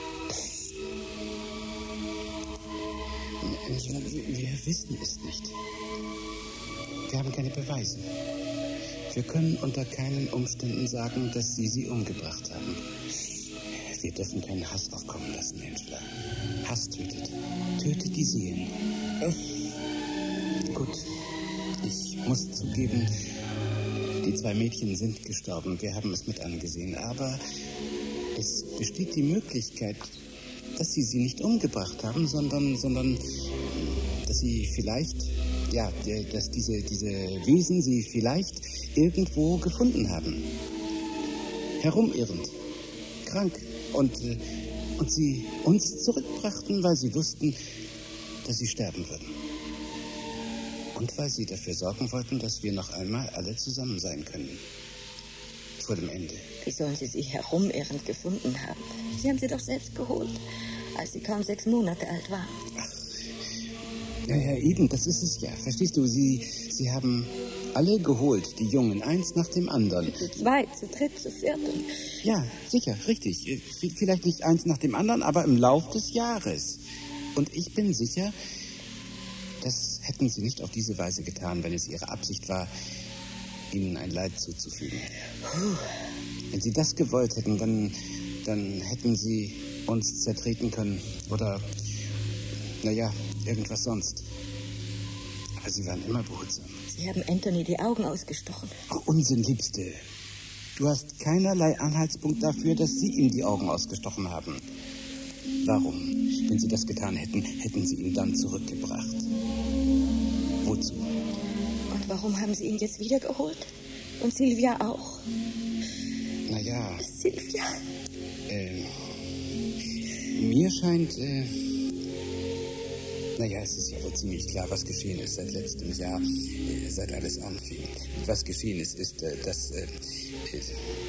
Angela, wir, wir wissen es nicht. Wir haben keine Beweise. Wir können unter keinen Umständen sagen, dass Sie sie umgebracht haben. Wir dürfen keinen Hass aufkommen lassen, Angela. Hass tötet. Tötet die Seelen. Gut. Ich muss zugeben, die zwei Mädchen sind gestorben. Wir haben es mit angesehen. Aber es besteht die Möglichkeit, dass Sie sie nicht umgebracht haben, sondern, sondern dass Sie vielleicht, ja, dass diese, diese Wesen Sie vielleicht irgendwo gefunden haben. Herumirrend, krank. Und, und Sie uns zurückbrachten, weil Sie wussten, dass Sie sterben würden. Und weil Sie dafür sorgen wollten, dass wir noch einmal alle zusammen sein können. Vor dem Ende. Wie sollen Sie sie herumirrend gefunden haben? Sie haben sie doch selbst geholt, als sie kaum sechs Monate alt war. Ach, ja, ja, eben, das ist es ja. Verstehst du, Sie, Sie haben alle geholt, die Jungen, eins nach dem anderen. Zu zweit, zu dritt, zu viert. Ja, sicher, richtig. Vielleicht nicht eins nach dem anderen, aber im Lauf des Jahres. Und ich bin sicher, das hätten Sie nicht auf diese Weise getan, wenn es Ihre Absicht war, Ihnen ein Leid zuzufügen. Puh. Wenn Sie das gewollt hätten, dann, dann hätten Sie uns zertreten können oder, naja, irgendwas sonst. Aber Sie waren immer behutsam. Sie haben Anthony die Augen ausgestochen. Oh, Unsinn, Liebste. Du hast keinerlei Anhaltspunkt dafür, dass Sie ihm die Augen ausgestochen haben. Warum? Wenn Sie das getan hätten, hätten Sie ihn dann zurückgebracht. Wozu? Und warum haben Sie ihn jetzt wiedergeholt? Und Sylvia auch? Naja. Sylvia. Äh, mir scheint, äh, naja, es ist ja wohl ziemlich klar, was geschehen ist seit letztem Jahr, äh, seit alles anfing. Was geschehen ist, ist, äh, dass, äh, äh,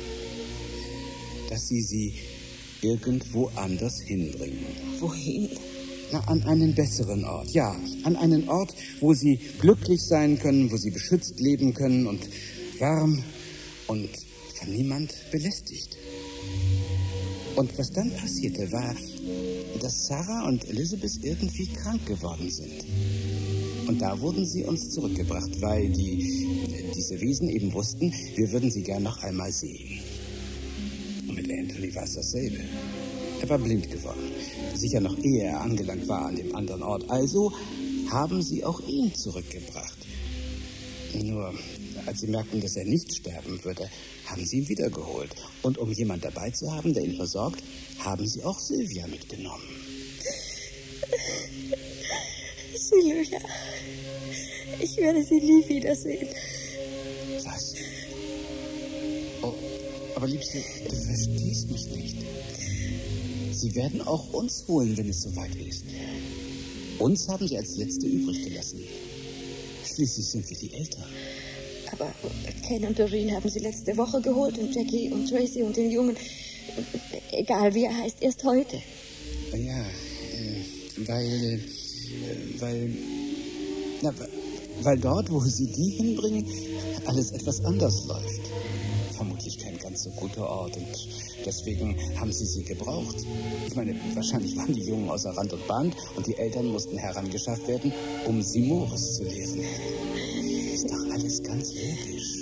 dass sie sie irgendwo anders hinbringen. Wohin? Na, an einen besseren Ort, ja. An einen Ort, wo sie glücklich sein können, wo sie beschützt leben können und warm und von niemand belästigt. Und was dann passierte, war, dass Sarah und Elizabeth irgendwie krank geworden sind. Und da wurden sie uns zurückgebracht, weil die, diese Wesen eben wussten, wir würden sie gern noch einmal sehen. Und mit Anthony war es dasselbe. Er war blind geworden, sicher noch ehe er angelangt war an dem anderen Ort. Also haben sie auch ihn zurückgebracht. Nur, als sie merkten, dass er nicht sterben würde, haben sie ihn wiedergeholt. Und um jemand dabei zu haben, der ihn versorgt, haben sie auch Sylvia mitgenommen. Sylvia, ich werde sie nie wiedersehen. Was? Oh, Aber Liebste, du verstehst mich nicht. Sie werden auch uns holen, wenn es soweit ist. Uns haben sie als Letzte übrig gelassen. Schließlich sind wir die Eltern. Aber Ken und Doreen haben sie letzte Woche geholt und Jackie und Tracy und den Jungen, egal wie er heißt, erst heute. Ja, äh, weil, äh, weil, na, weil dort, wo sie die hinbringen, alles etwas anders läuft. Vermutlich kein ganz so guter Ort und deswegen haben sie sie gebraucht. Ich meine, wahrscheinlich waren die Jungen außer Rand und Band und die Eltern mussten herangeschafft werden, um sie Morris zu lehren. Ist doch alles ganz logisch.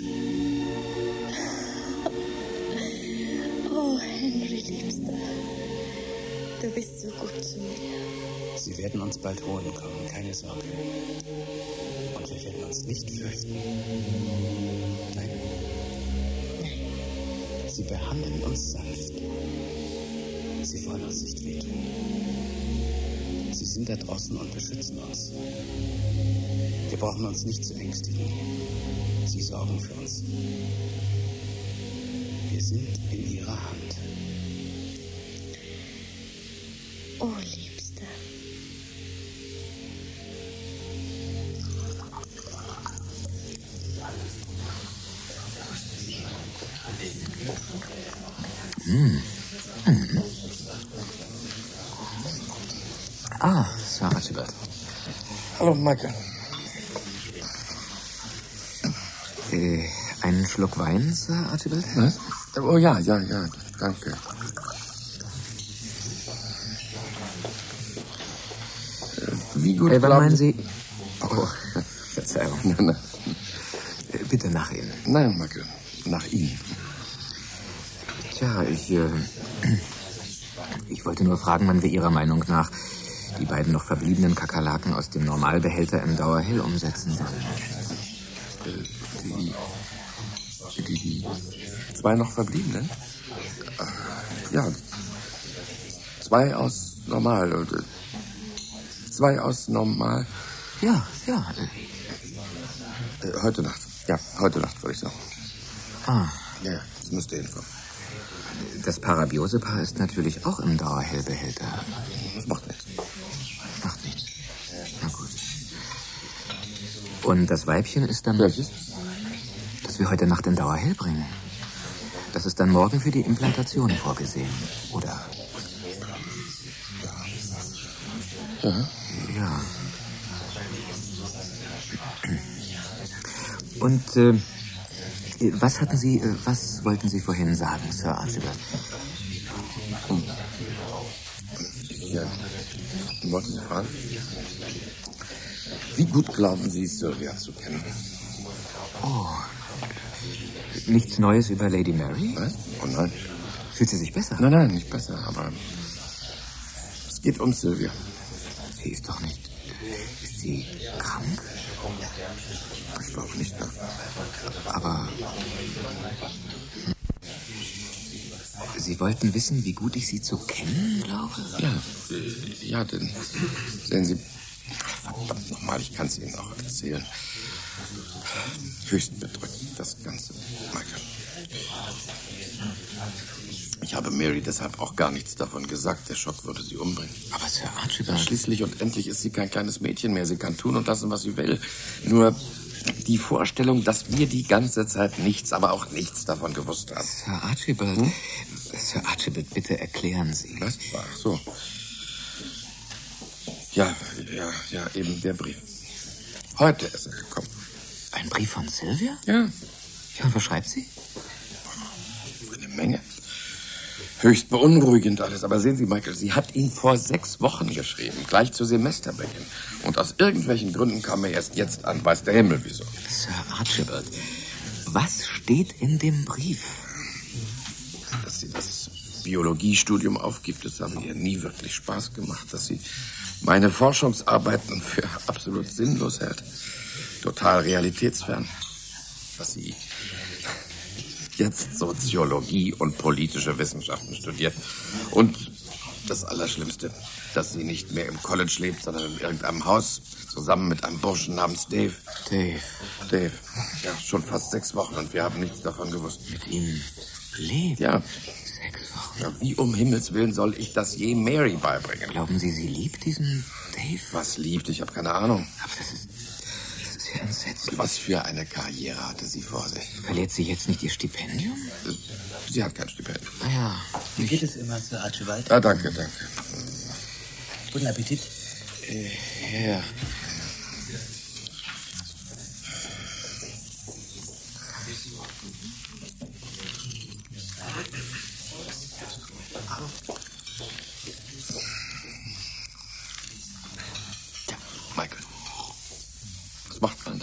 Oh, Henry, Liebster. Du bist so gut zu mir. Sie werden uns bald holen kommen, keine Sorge. Und wir werden uns nicht fürchten. Nein. Sie behandeln uns sanft. Sie wollen uns nicht wehtun. Sie sind da draußen und beschützen uns. Wir brauchen uns nicht zu ängstigen. Sie sorgen für uns. Wir sind in ihrer Hand. Oh, Liebster. Hm. Hm. Ah, Sir Archibald. Hallo, Michael. Äh, einen Schluck Wein, Sir Archibald? Was? Oh ja, ja, ja, danke. Wie gut äh, wann glauben meinen Sie... Oh, Verzeihung. Nein, nein. Äh, bitte nach Ihnen. Nein, Michael, nach Ihnen. Tja, ich, äh, ich wollte nur fragen, wann wir Ihrer Meinung nach die beiden noch verbliebenen Kakerlaken aus dem Normalbehälter im Dauerhell umsetzen sollen. Die, die, die zwei noch verbliebenen? Ja, zwei aus Normal. Zwei aus Normal. Ja, ja. Äh, heute Nacht. Ja, heute Nacht, würde ich sagen. Ah. Ja, ja, das müsste hinkommen. Das Parabiose-Paar ist natürlich auch im Dauerhellbehälter. Das macht nichts. Macht nichts. Na gut. Und das Weibchen ist dann... Welches? Das wir heute Nacht in Dauerhell bringen. Das ist dann morgen für die Implantation vorgesehen, oder? Ja. Ja. Und, äh, was hatten Sie, äh, was wollten Sie vorhin sagen, Sir Archibald? Hm. Ja, wollten Sie fragen? Wie gut glauben Sie, Sylvia zu kennen? Oh, nichts Neues über Lady Mary? Was? Oh nein. Fühlt sie sich besser? Nein, nein, nicht besser, aber es geht um Sylvia. Sie ist doch nicht... Ist sie krank? Ich glaube nicht, ne? Aber... Sie wollten wissen, wie gut ich Sie zu kennen glaube? Ja, äh, ja, denn sehen Sie... Verdammt nochmal, ich kann es Ihnen auch erzählen. Höchst bedrückend, das Ganze, Michael. Ich habe Mary deshalb auch gar nichts davon gesagt. Der Schock würde sie umbringen. Aber Sir Archibald... Schließlich und endlich ist sie kein kleines Mädchen mehr. Sie kann tun und lassen, was sie will. Nur die Vorstellung, dass wir die ganze Zeit nichts, aber auch nichts davon gewusst haben. Sir Archibald... Hm? Sir Archibald, bitte erklären Sie. Was? Ach so. Ja, ja, ja, eben der Brief. Heute ist er gekommen. Ein Brief von Sylvia? Ja. Ja, und was schreibt sie? Eine Menge. Höchst beunruhigend alles. Aber sehen Sie, Michael, sie hat ihn vor sechs Wochen geschrieben, gleich zu Semesterbeginn. Und aus irgendwelchen Gründen kam er erst jetzt an. Weiß der Himmel wieso. Sir Archibald, was steht in dem Brief? Dass sie das Biologiestudium aufgibt, das habe ihr nie wirklich Spaß gemacht. Dass sie meine Forschungsarbeiten für absolut sinnlos hält. Total realitätsfern. Dass sie jetzt Soziologie und politische Wissenschaften studiert. Und das Allerschlimmste, dass sie nicht mehr im College lebt, sondern in irgendeinem Haus, zusammen mit einem Burschen namens Dave. Dave. Dave. Ja, schon fast sechs Wochen und wir haben nichts davon gewusst. Mit ihm Lebt? Ja. Sechs Wochen. Ja, wie um Himmels Willen soll ich das je Mary beibringen? Glauben Sie, sie liebt diesen Dave? Was liebt? Ich habe keine Ahnung. Aber das ist, das ist ja entsetzlich. Was für eine Karriere hatte sie vor sich? Verliert sie jetzt nicht ihr Stipendium? Sie hat kein Stipendium. Ah ja. Wie geht es immer, Sir Archibald? Ah, danke, danke. Guten Appetit. Äh, ja. Michael, was macht man da?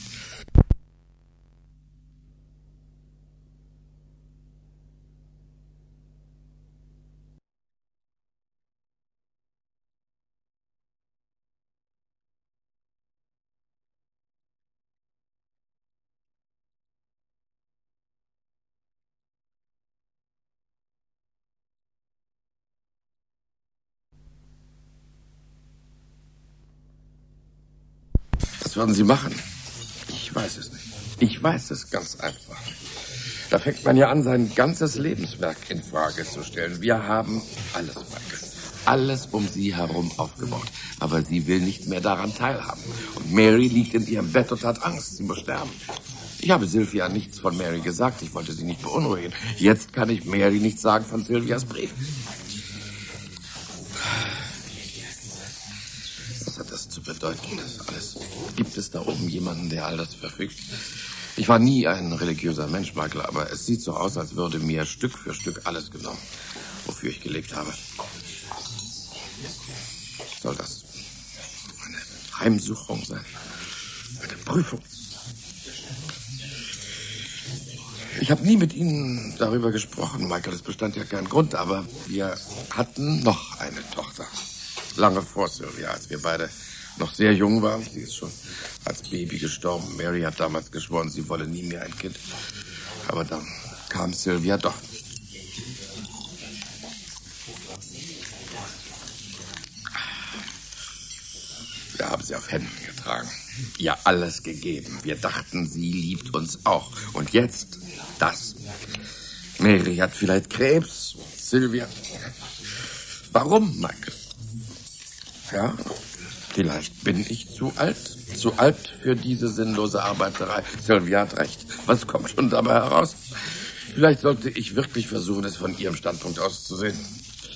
Was würden Sie machen? Ich weiß es nicht. Ich weiß es ganz einfach. Da fängt man ja an, sein ganzes Lebenswerk in Frage zu stellen. Wir haben alles, Michael. Alles um sie herum aufgebaut. Aber sie will nicht mehr daran teilhaben. Und Mary liegt in ihrem Bett und hat Angst. Sie muss sterben. Ich habe Sylvia nichts von Mary gesagt. Ich wollte sie nicht beunruhigen. Jetzt kann ich Mary nichts sagen von Sylvias Brief. Was hat das zu bedeuten, das alles? Gibt es da oben jemanden, der all das verfügt? Ich war nie ein religiöser Mensch, Michael, aber es sieht so aus, als würde mir Stück für Stück alles genommen, wofür ich gelebt habe. Soll das eine Heimsuchung sein? Eine Prüfung? Ich habe nie mit Ihnen darüber gesprochen, Michael. Es bestand ja kein Grund, aber wir hatten noch eine Tochter. Lange vor Sylvia, als wir beide noch sehr jung waren. Sie ist schon als Baby gestorben. Mary hat damals geschworen, sie wolle nie mehr ein Kind. Aber dann kam Sylvia doch nicht. Wir haben sie auf Händen getragen. Ihr alles gegeben. Wir dachten, sie liebt uns auch. Und jetzt das. Mary hat vielleicht Krebs. Sylvia. Warum, Michael? Ja, vielleicht bin ich zu alt. Zu alt für diese sinnlose Arbeiterei. Sylvia hat recht. Was kommt schon dabei heraus? Vielleicht sollte ich wirklich versuchen, es von ihrem Standpunkt aus zu sehen.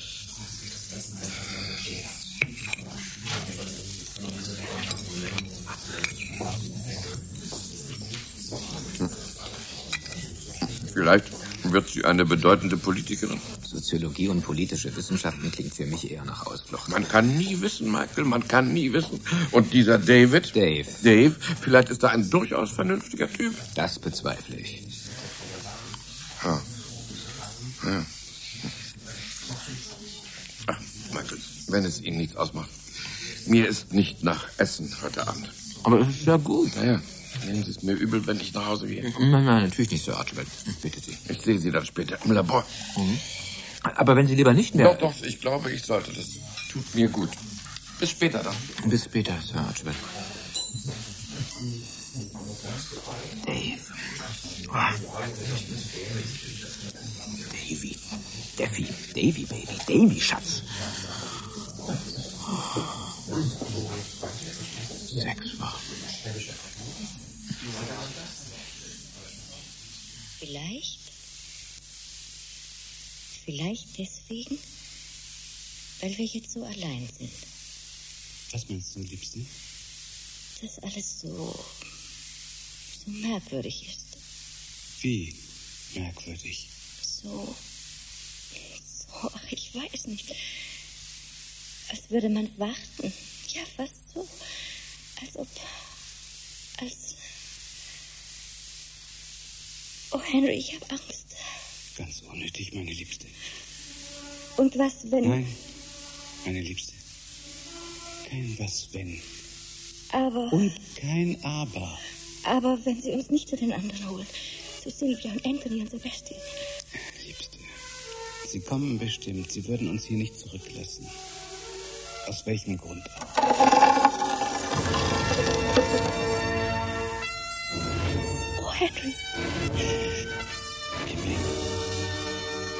Hm. Vielleicht wird sie eine bedeutende Politikerin. Soziologie und politische Wissenschaften klingt für mich eher nach Ausflucht. Man kann nie wissen, Michael, man kann nie wissen. Und dieser David? Dave. Dave, vielleicht ist er ein durchaus vernünftiger Typ. Das bezweifle ich. Ja. Ja. Ach, Michael, wenn es Ihnen nichts ausmacht. Mir ist nicht nach Essen heute Abend. Aber es ist ja gut. Naja, nehmen Sie es mir übel, wenn ich nach Hause gehe. Nein, nein, natürlich nicht, Sir Archibald. Bitte Sie. Ich sehe Sie dann später im Labor. Mhm. Aber wenn Sie lieber nicht mehr... Doch, doch, ich glaube, ich sollte. Das tut mir gut. Bis später dann. Bis später, Sir Archibald. Dave. Oh. Davy. Daffy. Davy, Baby. Davy, Schatz. Sechs Wochen. Vielleicht? Vielleicht deswegen, weil wir jetzt so allein sind. Was meinst du, Liebste? Dass alles so, so merkwürdig ist. Wie merkwürdig? So, so, ach, ich weiß nicht. Als würde man warten. Ja, fast so. Als ob, als... Oh, Henry, ich habe Angst. Ganz unnötig, meine Liebste. Und was, wenn... Nein, meine Liebste. Kein was, wenn. Aber... Und kein Aber. Aber wenn sie uns nicht zu den anderen holen. Zu Sylvia und Anthony und Sebastian. Liebste, sie kommen bestimmt. Sie würden uns hier nicht zurücklassen. Aus welchem Grund auch? Oh, Henry. Gib mir.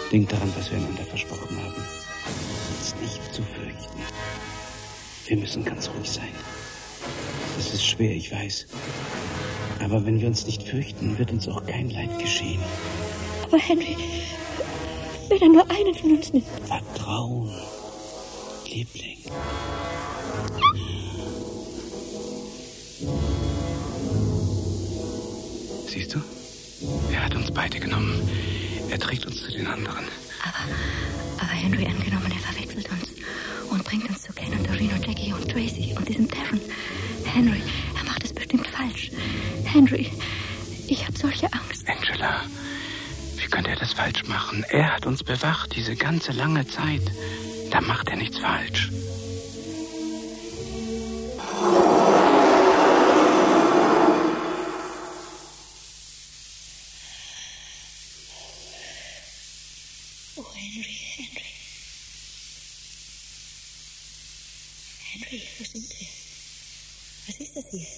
Denk daran, was wir einander versprochen haben. Uns nicht zu fürchten. Wir müssen ganz ruhig sein. Das ist schwer, ich weiß. Aber wenn wir uns nicht fürchten, wird uns auch kein Leid geschehen. Aber Henry, wenn er nur einen von uns nimmt. Vertrauen, Liebling. Siehst du? Er hat uns beide genommen. Er trägt uns zu den anderen. Aber, aber Henry, angenommen, er verwechselt uns und bringt uns zu Ken und Doreen und Jackie und Tracy und diesem Darren. Henry, er macht es bestimmt falsch. Henry, ich habe solche Angst. Angela, wie könnte er das falsch machen? Er hat uns bewacht diese ganze lange Zeit. Da macht er nichts falsch. Oh, Henry, Henry. Henry, wo sind wir? Was ist das hier?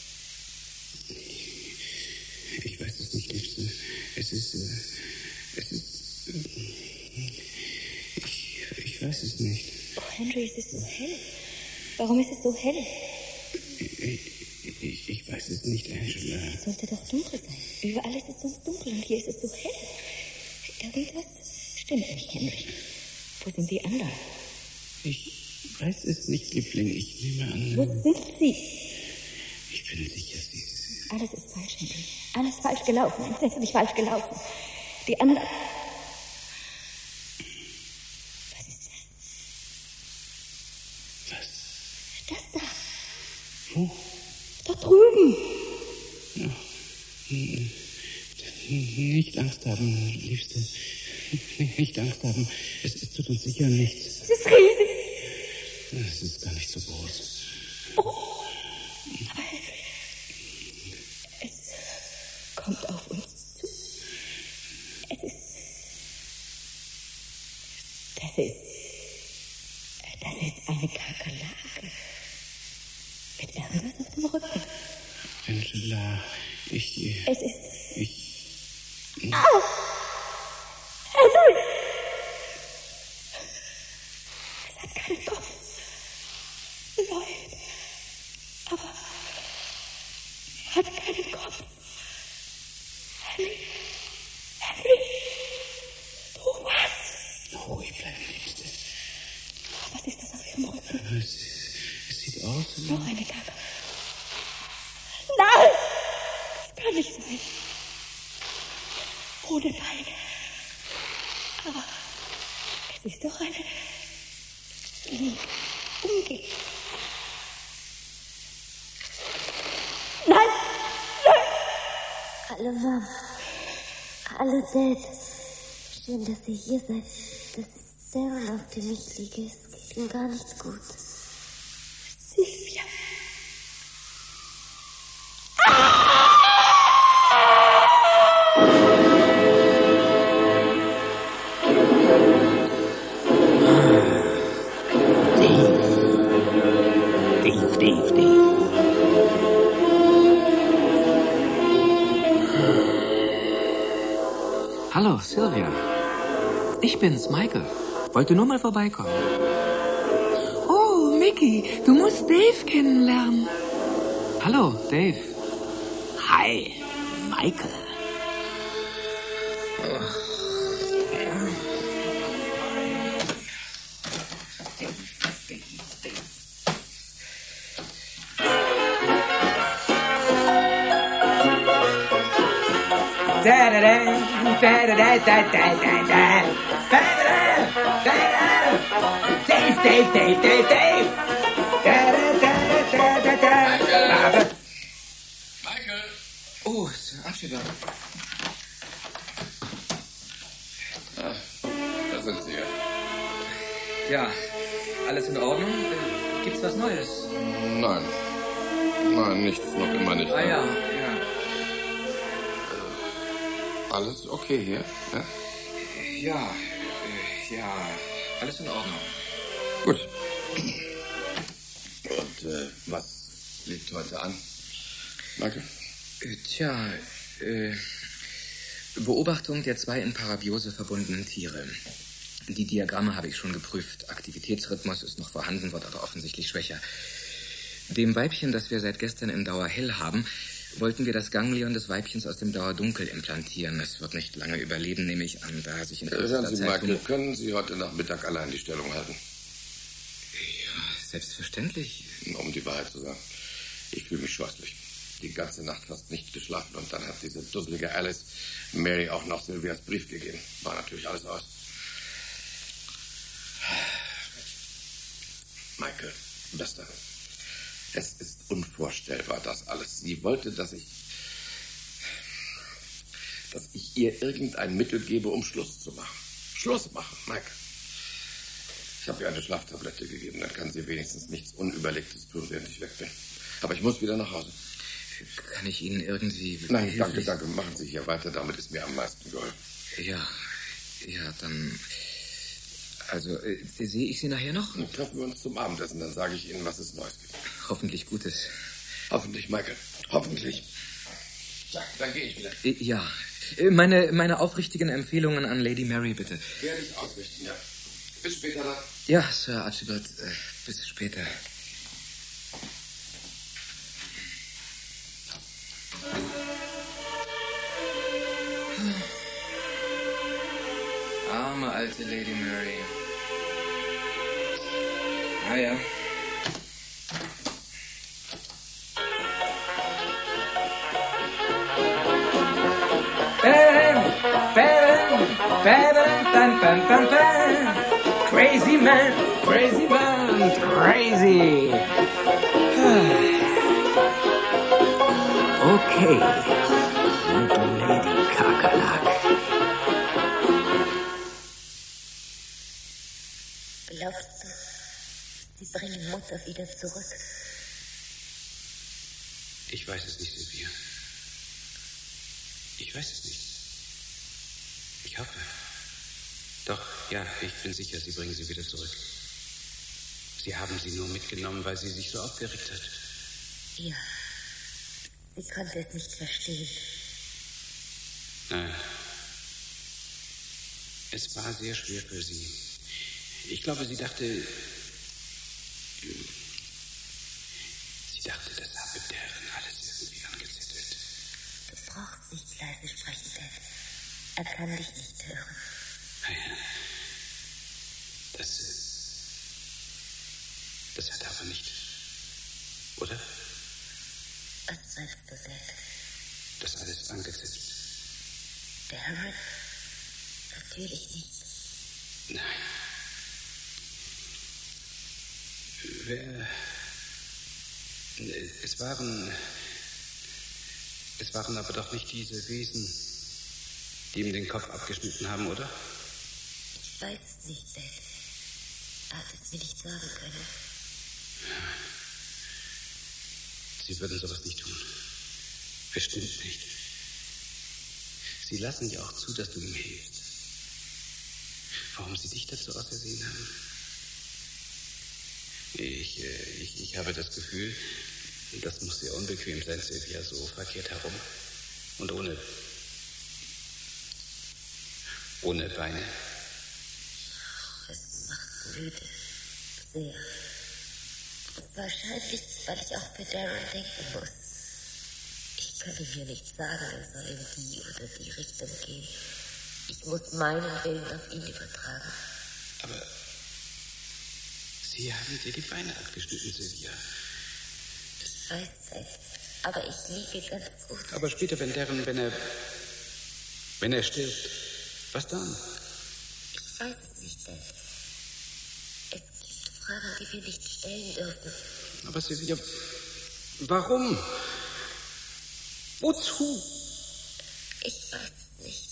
Ich weiß es nicht, Liebste. Es ist, äh, es ist, äh, ich, ich weiß es nicht. Oh, Henry, es ist so hell. Warum ist es so hell? Ich, ich, ich weiß es nicht, Angela. Es sollte doch dunkel sein. Überall ist es sonst dunkel und hier ist es so hell. Irgendwas stimmt nicht, Henry. Wo sind die anderen? Ich weiß es nicht, Liebling. Ich nehme an... Wo sind sie? Ich bin sicher, sie ist... Alles ist falsch, Henry. Alles falsch gelaufen. Entsetzlich falsch gelaufen. Die anderen... Was ist das? Was? Das da. Wo? Da drüben. Ja. Nicht Angst haben, Liebste. Nicht Angst haben. Es, es tut uns sicher nichts. Es ist riesig. Es ist gar nicht so groß. Oh. Aber es kommt auf uns zu. Es ist... Das ist... Das ist eine Kakerlake. Mit irgendwas auf dem Rücken. Angela, ich... Es ist... Ich... Au! Henry! Es hat keinen Kopf. Läuft. Aber... hat keinen Kopf. Henry! Henry! Du was? Ruhig bleiben, Liebste. Was ist das auf ihrem Rücken? Es, es sieht aus wie... Noch eine Kacke. Nein! Das kann nicht sein. Ohne Beine. Aber es ist doch eine... Lieg. Umge... Nein! Nein! Hallo, Mom. Hallo, Dad. Schön, dass ihr hier seid. Das ist Darren, auf dem ich liege. Es geht ihm gar nicht gut. Sylvia. Dave, Dave, Dave. Hallo, Sylvia. Ich bin's, Michael. Wollte nur mal vorbeikommen. Oh, Mickey, du musst Dave kennenlernen. Hallo, Dave. Hi, Michael. Da da da da da da da da da da. Dave, Dave, Dave, Dave, Dave. Da da da da da da. Michael! Oh, ist Abschied. Ah, da sind Sie ja. Ja, alles in Ordnung? Äh, Gibt's was Neues? Nein. Nein, nichts, noch immer nicht. Ah ja, ja. Alles okay hier? Ja, Ja, äh, ja, alles in Ordnung. gut. Und äh, was liegt heute an? Michael? Äh, Tja, äh, Beobachtung der zwei in Parabiose verbundenen Tiere. Die Diagramme habe ich schon geprüft. Aktivitätsrhythmus ist noch vorhanden, wird aber offensichtlich schwächer. Dem Weibchen, das wir seit gestern in Dauerhell haben, wollten wir das Ganglion des Weibchens aus dem Dauerdunkel implantieren. Es wird nicht lange überleben, nehme ich an, da sich in Hören Sie, Michael, können Sie heute Nachmittag allein die Stellung halten? Ja, selbstverständlich. Um die Wahrheit zu sagen, ich fühle mich scheußlich. Die ganze Nacht fast nicht geschlafen und dann hat diese dusselige Alice Mary auch noch Sylvias Brief gegeben. War natürlich alles aus. Michael, Bester, es ist unvorstellbar, das alles. Sie wollte, dass ich, dass ich ihr irgendein Mittel gebe, um Schluss zu machen. Schluss machen, Michael. Ich habe ihr eine Schlaftablette gegeben, dann kann sie wenigstens nichts Unüberlegtes tun, während ich weg bin. Aber ich muss wieder nach Hause. Kann ich Ihnen irgendwie... Nein, danke, danke. Machen Sie hier weiter. Damit ist mir am meisten geholfen. Ja, ja, dann... Also, äh, sehe ich Sie nachher noch? Dann treffen wir uns zum Abendessen. Dann sage ich Ihnen, was es Neues gibt. Hoffentlich Gutes. Hoffentlich, Michael. Hoffentlich. Ja, dann gehe ich wieder. Äh, ja. Meine, meine aufrichtigen Empfehlungen an Lady Mary, bitte. Werde ich ausrichten, ja. Bis später dann. Ja, Sir Archibald. Äh, bis später. Arme alte Lady Mary. Ah ja. Bam, bam, bam, bam, bam, bam, bam. Crazy man, crazy man, crazy. Okay, Little Lady Kakerlak. Glaubst du, sie bringen Mutter wieder zurück? Ich weiß es nicht, Sylvia. Ich weiß es nicht. Ich hoffe. Doch, ja, ich bin sicher, sie bringen sie wieder zurück. Sie haben sie nur mitgenommen, weil sie sich so aufgeregt hat. Ja. Sie konnte es nicht verstehen. Nein. Es war sehr schwer für sie. Ich glaube, sie dachte... Sie dachte, das habe deren alles irgendwie angezettelt. Du brauchst nicht leise sprechen, Dad. Er kann dich nicht hören. Naja. Das... Das hat er aber nicht. Oder? Was meinst du, Dad? Das alles angezettelt. Darren? Natürlich nicht. Nein. Wer... Es waren... Es waren aber doch nicht diese Wesen, die ihm den Kopf abgeschnitten haben, oder? Ich weiß es nicht, Dad. Er hat es mir nicht sagen können. Sie würden sowas nicht tun. Bestimmt nicht. Sie lassen ja auch zu, dass du ihm hilfst. Warum sie dich dazu ausersehen haben? Ich, äh, ich, ich habe das Gefühl, das muss sehr unbequem sein, Sylvia, so verkehrt herum. Und ohne... ohne Beine. Es macht müde. Sehr. Wahrscheinlich, weil ich auch für Darren denken muss. Ich kann ihm hier nicht sagen, er soll in die oder die Richtung gehen. Ich muss meinen Willen auf ihn übertragen. Aber Sie haben dir die Beine abgeschnitten, Sylvia. Ich weiß es, aber ich liege ganz gut. Aber später, wenn Darren, wenn er... wenn er stirbt, was dann? Ich weiß es nicht, Dad. Es gibt Fragen, die wir nicht stellen dürfen. Aber Sylvia, warum? Wozu? Ich weiß es nicht.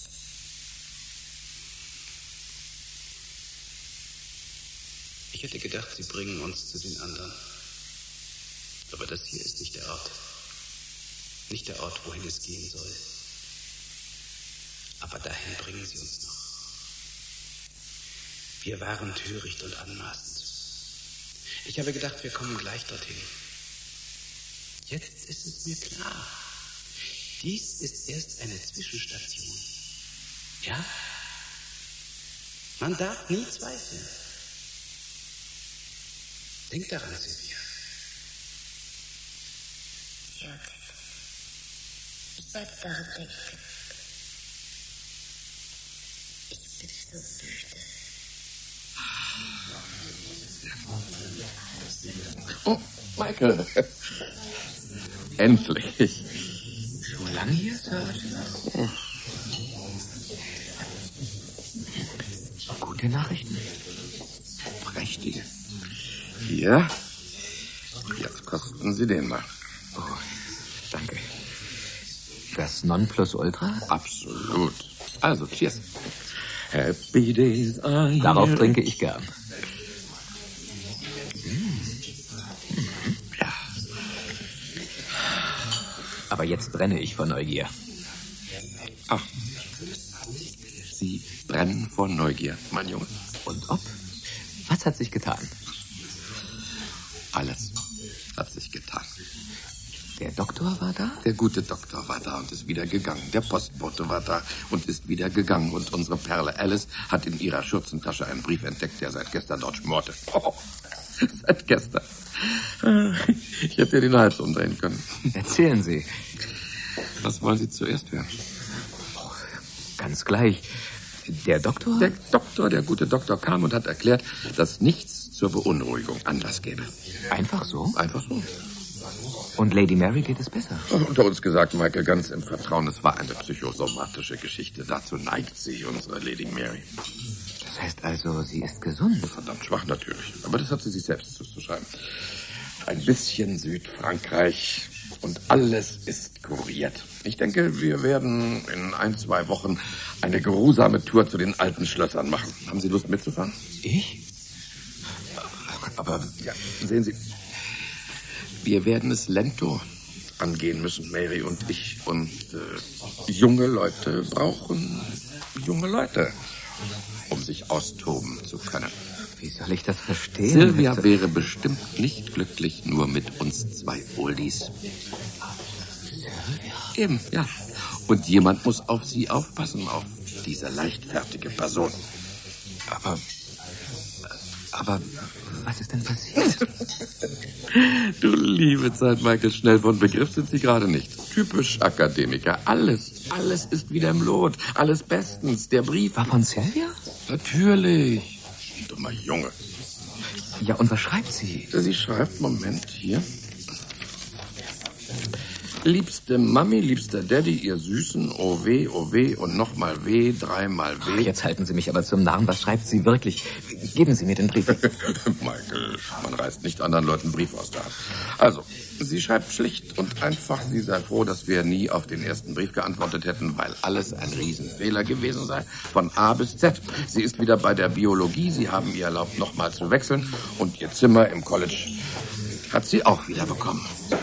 Ich hätte gedacht, Sie bringen uns zu den anderen. Aber das hier ist nicht der Ort. Nicht der Ort, wohin es gehen soll. Aber dahin bringen Sie uns noch. Wir waren töricht und anmaßend. Ich habe gedacht, wir kommen gleich dorthin. Jetzt ist es mir klar. Dies ist erst eine Zwischenstation. Ja, man darf nie zweifeln. Denk daran, Sylvia. Ja, ich werde daran denken. Ich bin so müde. Oh, Michael. Endlich. Schon lange hier, Sir Archibald? Gute Nachrichten. Prächtige. Hier. Jetzt kosten Sie den mal. Oh, danke. Das Nonplusultra? Absolut. Also, cheers. Happy days are here. Darauf trinke ich gern. Ja. Aber jetzt brenne ich vor Neugier. Ach. Sie brennen vor Neugier, mein Junge. Und ob? Was hat sich getan? Alles hat sich getan. Der Doktor war da? Der gute Doktor war da und ist wieder gegangen. Der Postbote war da und ist wieder gegangen. Und unsere Perle Alice hat in ihrer Schürzentasche einen Brief entdeckt, der seit gestern dort schmorte. Oh, seit gestern. Ich hätte dir den Hals umdrehen können. Erzählen Sie. Was wollen Sie zuerst hören? Oh, ganz gleich. Der Doktor? Der Doktor, der gute Doktor kam und hat erklärt, dass nichts zur Beunruhigung Anlass gäbe. Einfach so? Einfach so. Und Lady Mary geht es besser? Unter uns gesagt, Michael, ganz im Vertrauen, es war eine psychosomatische Geschichte. Dazu neigt sie, unsere Lady Mary. Das heißt also, sie ist gesund? Verdammt schwach natürlich, aber das hat sie sich selbst zuzuschreiben. Ein bisschen Südfrankreich und alles ist kuriert. Ich denke, wir werden in ein, zwei Wochen eine geruhsame Tour zu den alten Schlössern machen. Haben Sie Lust mitzufahren? Ich? Aber... Ja, sehen Sie... Wir werden es lento angehen müssen, Mary und ich. Und äh, junge Leute brauchen junge Leute, um sich austoben zu können. Wie soll ich das verstehen? Sylvia Mister wäre bestimmt nicht glücklich nur mit uns zwei Oldies. Sylvia? Eben, ja. Und jemand muss auf sie aufpassen, auf diese leichtfertige Person. Aber... Aber was ist denn passiert? Du liebe Zeit, Michael, schnell von Begriff sind Sie gerade nicht. Typisch Akademiker. Alles, alles ist wieder im Lot. Alles bestens. Der Brief... War von Sylvia? Natürlich. Dummer Junge. Ja, und was schreibt sie? Sie schreibt, Moment, hier. Liebste Mami, liebster Daddy, ihr Süßen, oh weh, oh weh und nochmal weh, dreimal weh. Ach, jetzt halten Sie mich aber zum Narren. Was schreibt sie wirklich? Geben Sie mir den Brief. Michael, man reißt nicht anderen Leuten Brief aus der Hand. Also, sie schreibt schlicht und einfach, sie sei froh, dass wir nie auf den ersten Brief geantwortet hätten, weil alles ein Riesenfehler gewesen sei, von A bis Z. Sie ist wieder bei der Biologie, sie haben ihr erlaubt, nochmal zu wechseln und ihr Zimmer im College hat sie auch wieder bekommen.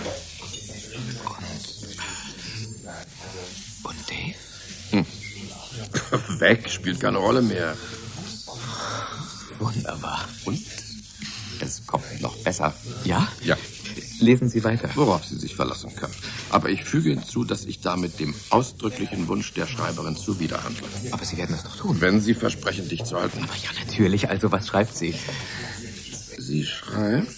Hm. Weg, spielt keine Rolle mehr. Wunderbar. Und es kommt noch besser. Ja? Ja. Lesen Sie weiter. Worauf Sie sich verlassen können. Aber ich füge hinzu, dass ich damit dem ausdrücklichen Wunsch der Schreiberin zuwiderhandle. Aber Sie werden es doch tun. Wenn Sie versprechen, dich zu halten. Aber ja, natürlich. Also, was schreibt sie? Sie schreibt...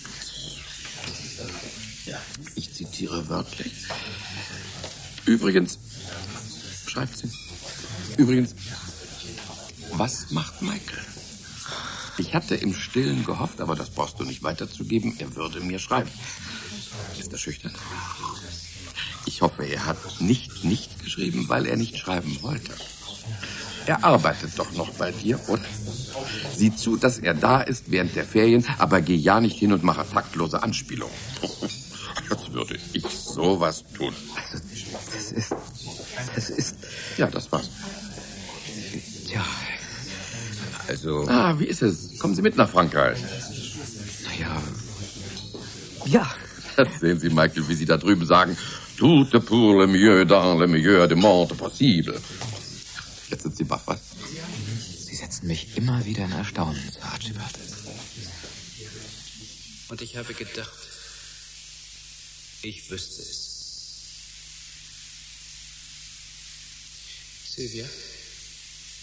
Ich zitiere wörtlich. Übrigens... Schreibt sie. Übrigens, was macht Michael? Ich hatte im Stillen gehofft, aber das brauchst du nicht weiterzugeben, er würde mir schreiben. Ist er schüchtern? Ich hoffe, er hat nicht nicht geschrieben, weil er nicht schreiben wollte. Er arbeitet doch noch bei dir, oder? Sieh zu, dass er da ist während der Ferien, aber geh ja nicht hin und mache taktlose Anspielungen. Als würde ich sowas tun. Also, das ist... Das ist... Ja, das war's. Tja, also... Ah, wie ist es? Kommen Sie mit nach Frankreich. Naja... Ja. Das sehen Sie, Michael, wie Sie da drüben sagen. Tout pour le mieux dans le meilleur du monde possible. Jetzt sind Sie baff, was? Sie setzen mich immer wieder in Erstaunen, Sir Archibald. Und ich habe gedacht, ich wüsste es. Sylvia,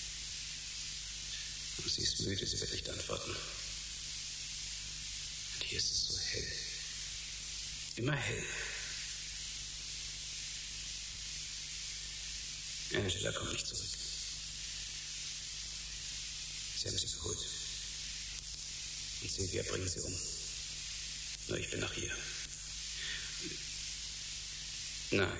Sie ist müde, sie wird nicht antworten. Und hier ist es so hell. Immer hell. Angela kommt nicht zurück. Sie haben sie geholt. Und Sylvia bringen sie um. Nur ich bin noch hier. Nein.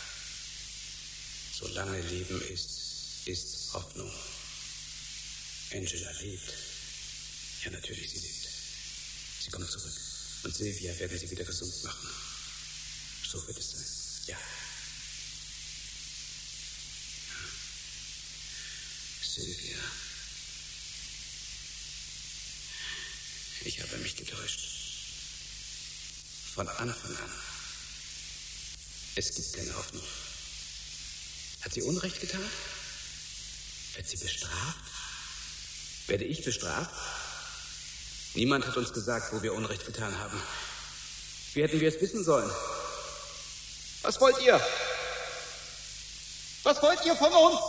Solange Leben ist, ist Hoffnung. Angela lebt. Ja, natürlich, sie lebt. Sie kommt zurück. Und Sylvia werden sie wieder gesund machen. So wird es sein. Ja. Sylvia. Ich habe mich getäuscht. Von Anfang an. Es gibt keine Hoffnung. Hat sie Unrecht getan? Wird sie bestraft? Werde ich bestraft? Niemand hat uns gesagt, wo wir Unrecht getan haben. Wie hätten wir es wissen sollen? Was wollt ihr? Was wollt ihr von uns?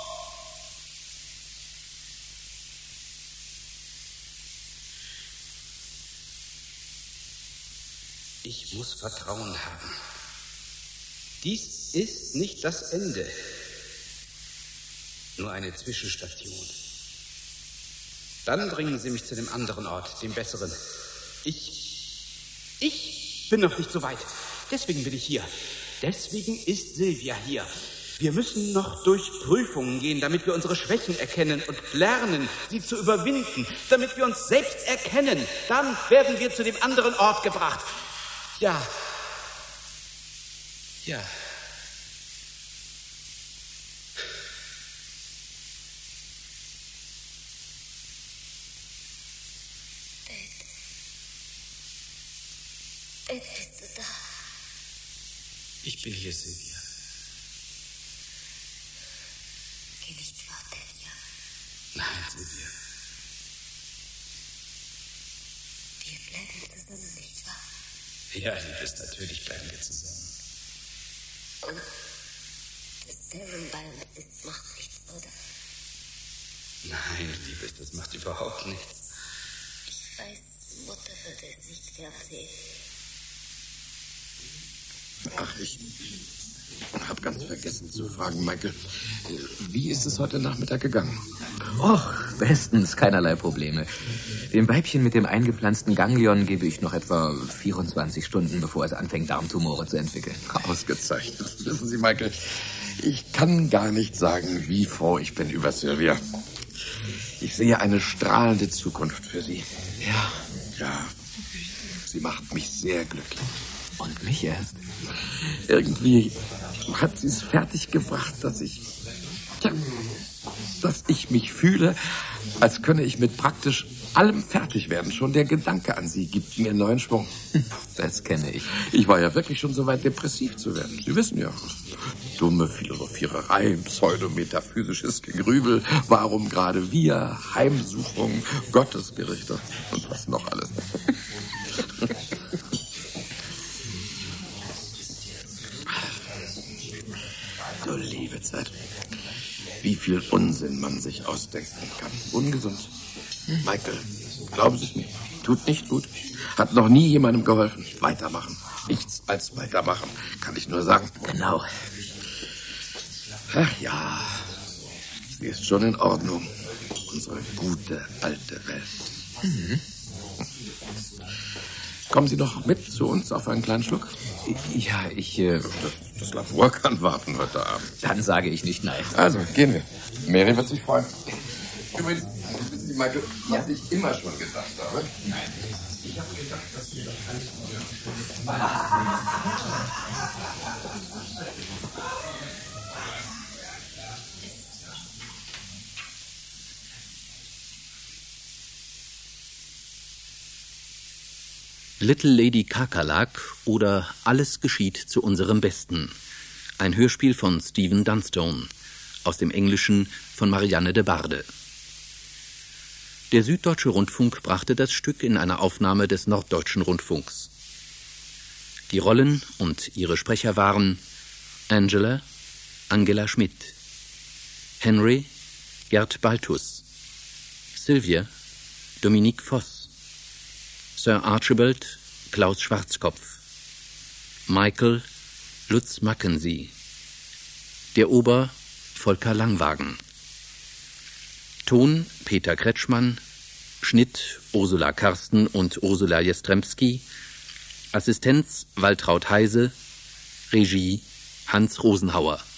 Ich muss Vertrauen haben. Dies ist nicht das Ende. Nur eine Zwischenstation. Dann bringen Sie mich zu dem anderen Ort, dem besseren. Ich, ich bin noch nicht so weit. Deswegen bin ich hier. Deswegen ist Sylvia hier. Wir müssen noch durch Prüfungen gehen, damit wir unsere Schwächen erkennen und lernen, sie zu überwinden, damit wir uns selbst erkennen. Dann werden wir zu dem anderen Ort gebracht. Ja. Ja. Dad, bist du da? Ich bin hier, Sylvia. Geh nicht fort, Delia. Nein, Sylvia. Wir bleiben zusammen, nicht wahr? Ja, Liebes, natürlich bleiben wir zusammen. Und das Darren bei uns ist, macht nichts, oder? Nein, Liebes, das macht überhaupt nichts. Ich weiß, Mutter würde es nicht gern sehen. Ach, ich habe ganz vergessen zu fragen, Michael. Wie ist es heute Nachmittag gegangen? Och, bestens, keinerlei Probleme. Dem Weibchen mit dem eingepflanzten Ganglion gebe ich noch etwa vierundzwanzig Stunden, bevor es anfängt, Darmtumore zu entwickeln. Ausgezeichnet. Wissen Sie, Michael, ich kann gar nicht sagen, wie froh ich bin über Sylvia. Ich sehe eine strahlende Zukunft für sie. Ja. Ja, sie macht mich sehr glücklich. Und mich erst. Irgendwie hat sie es fertiggebracht, dass ich, ja, dass ich mich fühle, als könne ich mit praktisch allem fertig werden. Schon der Gedanke an sie gibt mir neuen Schwung. Das kenne ich. Ich war ja wirklich schon so weit, depressiv zu werden. Sie wissen ja, dumme Philosophiererei, pseudometaphysisches Gegrübel, warum gerade wir, Heimsuchung, Gottesgerichte und was noch alles. Du liebe Zeit. Wie viel Unsinn man sich ausdenken kann. Ungesund. Michael, glauben Sie es mir, tut nicht gut. Hat noch nie jemandem geholfen. Weitermachen. Nichts als weitermachen, kann ich nur sagen. Genau. Ach ja, sie ist schon in Ordnung. Unsere gute alte Welt. Mhm. Kommen Sie noch mit zu uns auf einen kleinen Schluck? Ja, ich... Äh, das, das Labor kann warten heute Abend. Dann sage ich nicht nein. Also, gehen wir. Mary wird sich freuen. Übrigens, wissen Sie, Michael, was ich immer schon gedacht habe? Nein. Ich habe gedacht, dass Sie das alles... Little Lady Kakerlak oder Alles geschieht zu unserem Besten. Ein Hörspiel von Stephen Dunstone, aus dem Englischen von Marianne de Barde. Der Süddeutsche Rundfunk brachte das Stück in einer Aufnahme des Norddeutschen Rundfunks. Die Rollen und ihre Sprecher waren Angela, Angela Schmidt, Henry, Gerd Baltus, Sylvia Dominique Voss, Sir Archibald Klaus Schwarzkopf, Michael Lutz Mackenzie, der Ober Volker Langwagen, Ton Peter Kretschmann, Schnitt Ursula Karsten und Ursula Jestremski, Assistenz Waltraud Heise, Regie Hans Rosenhauer.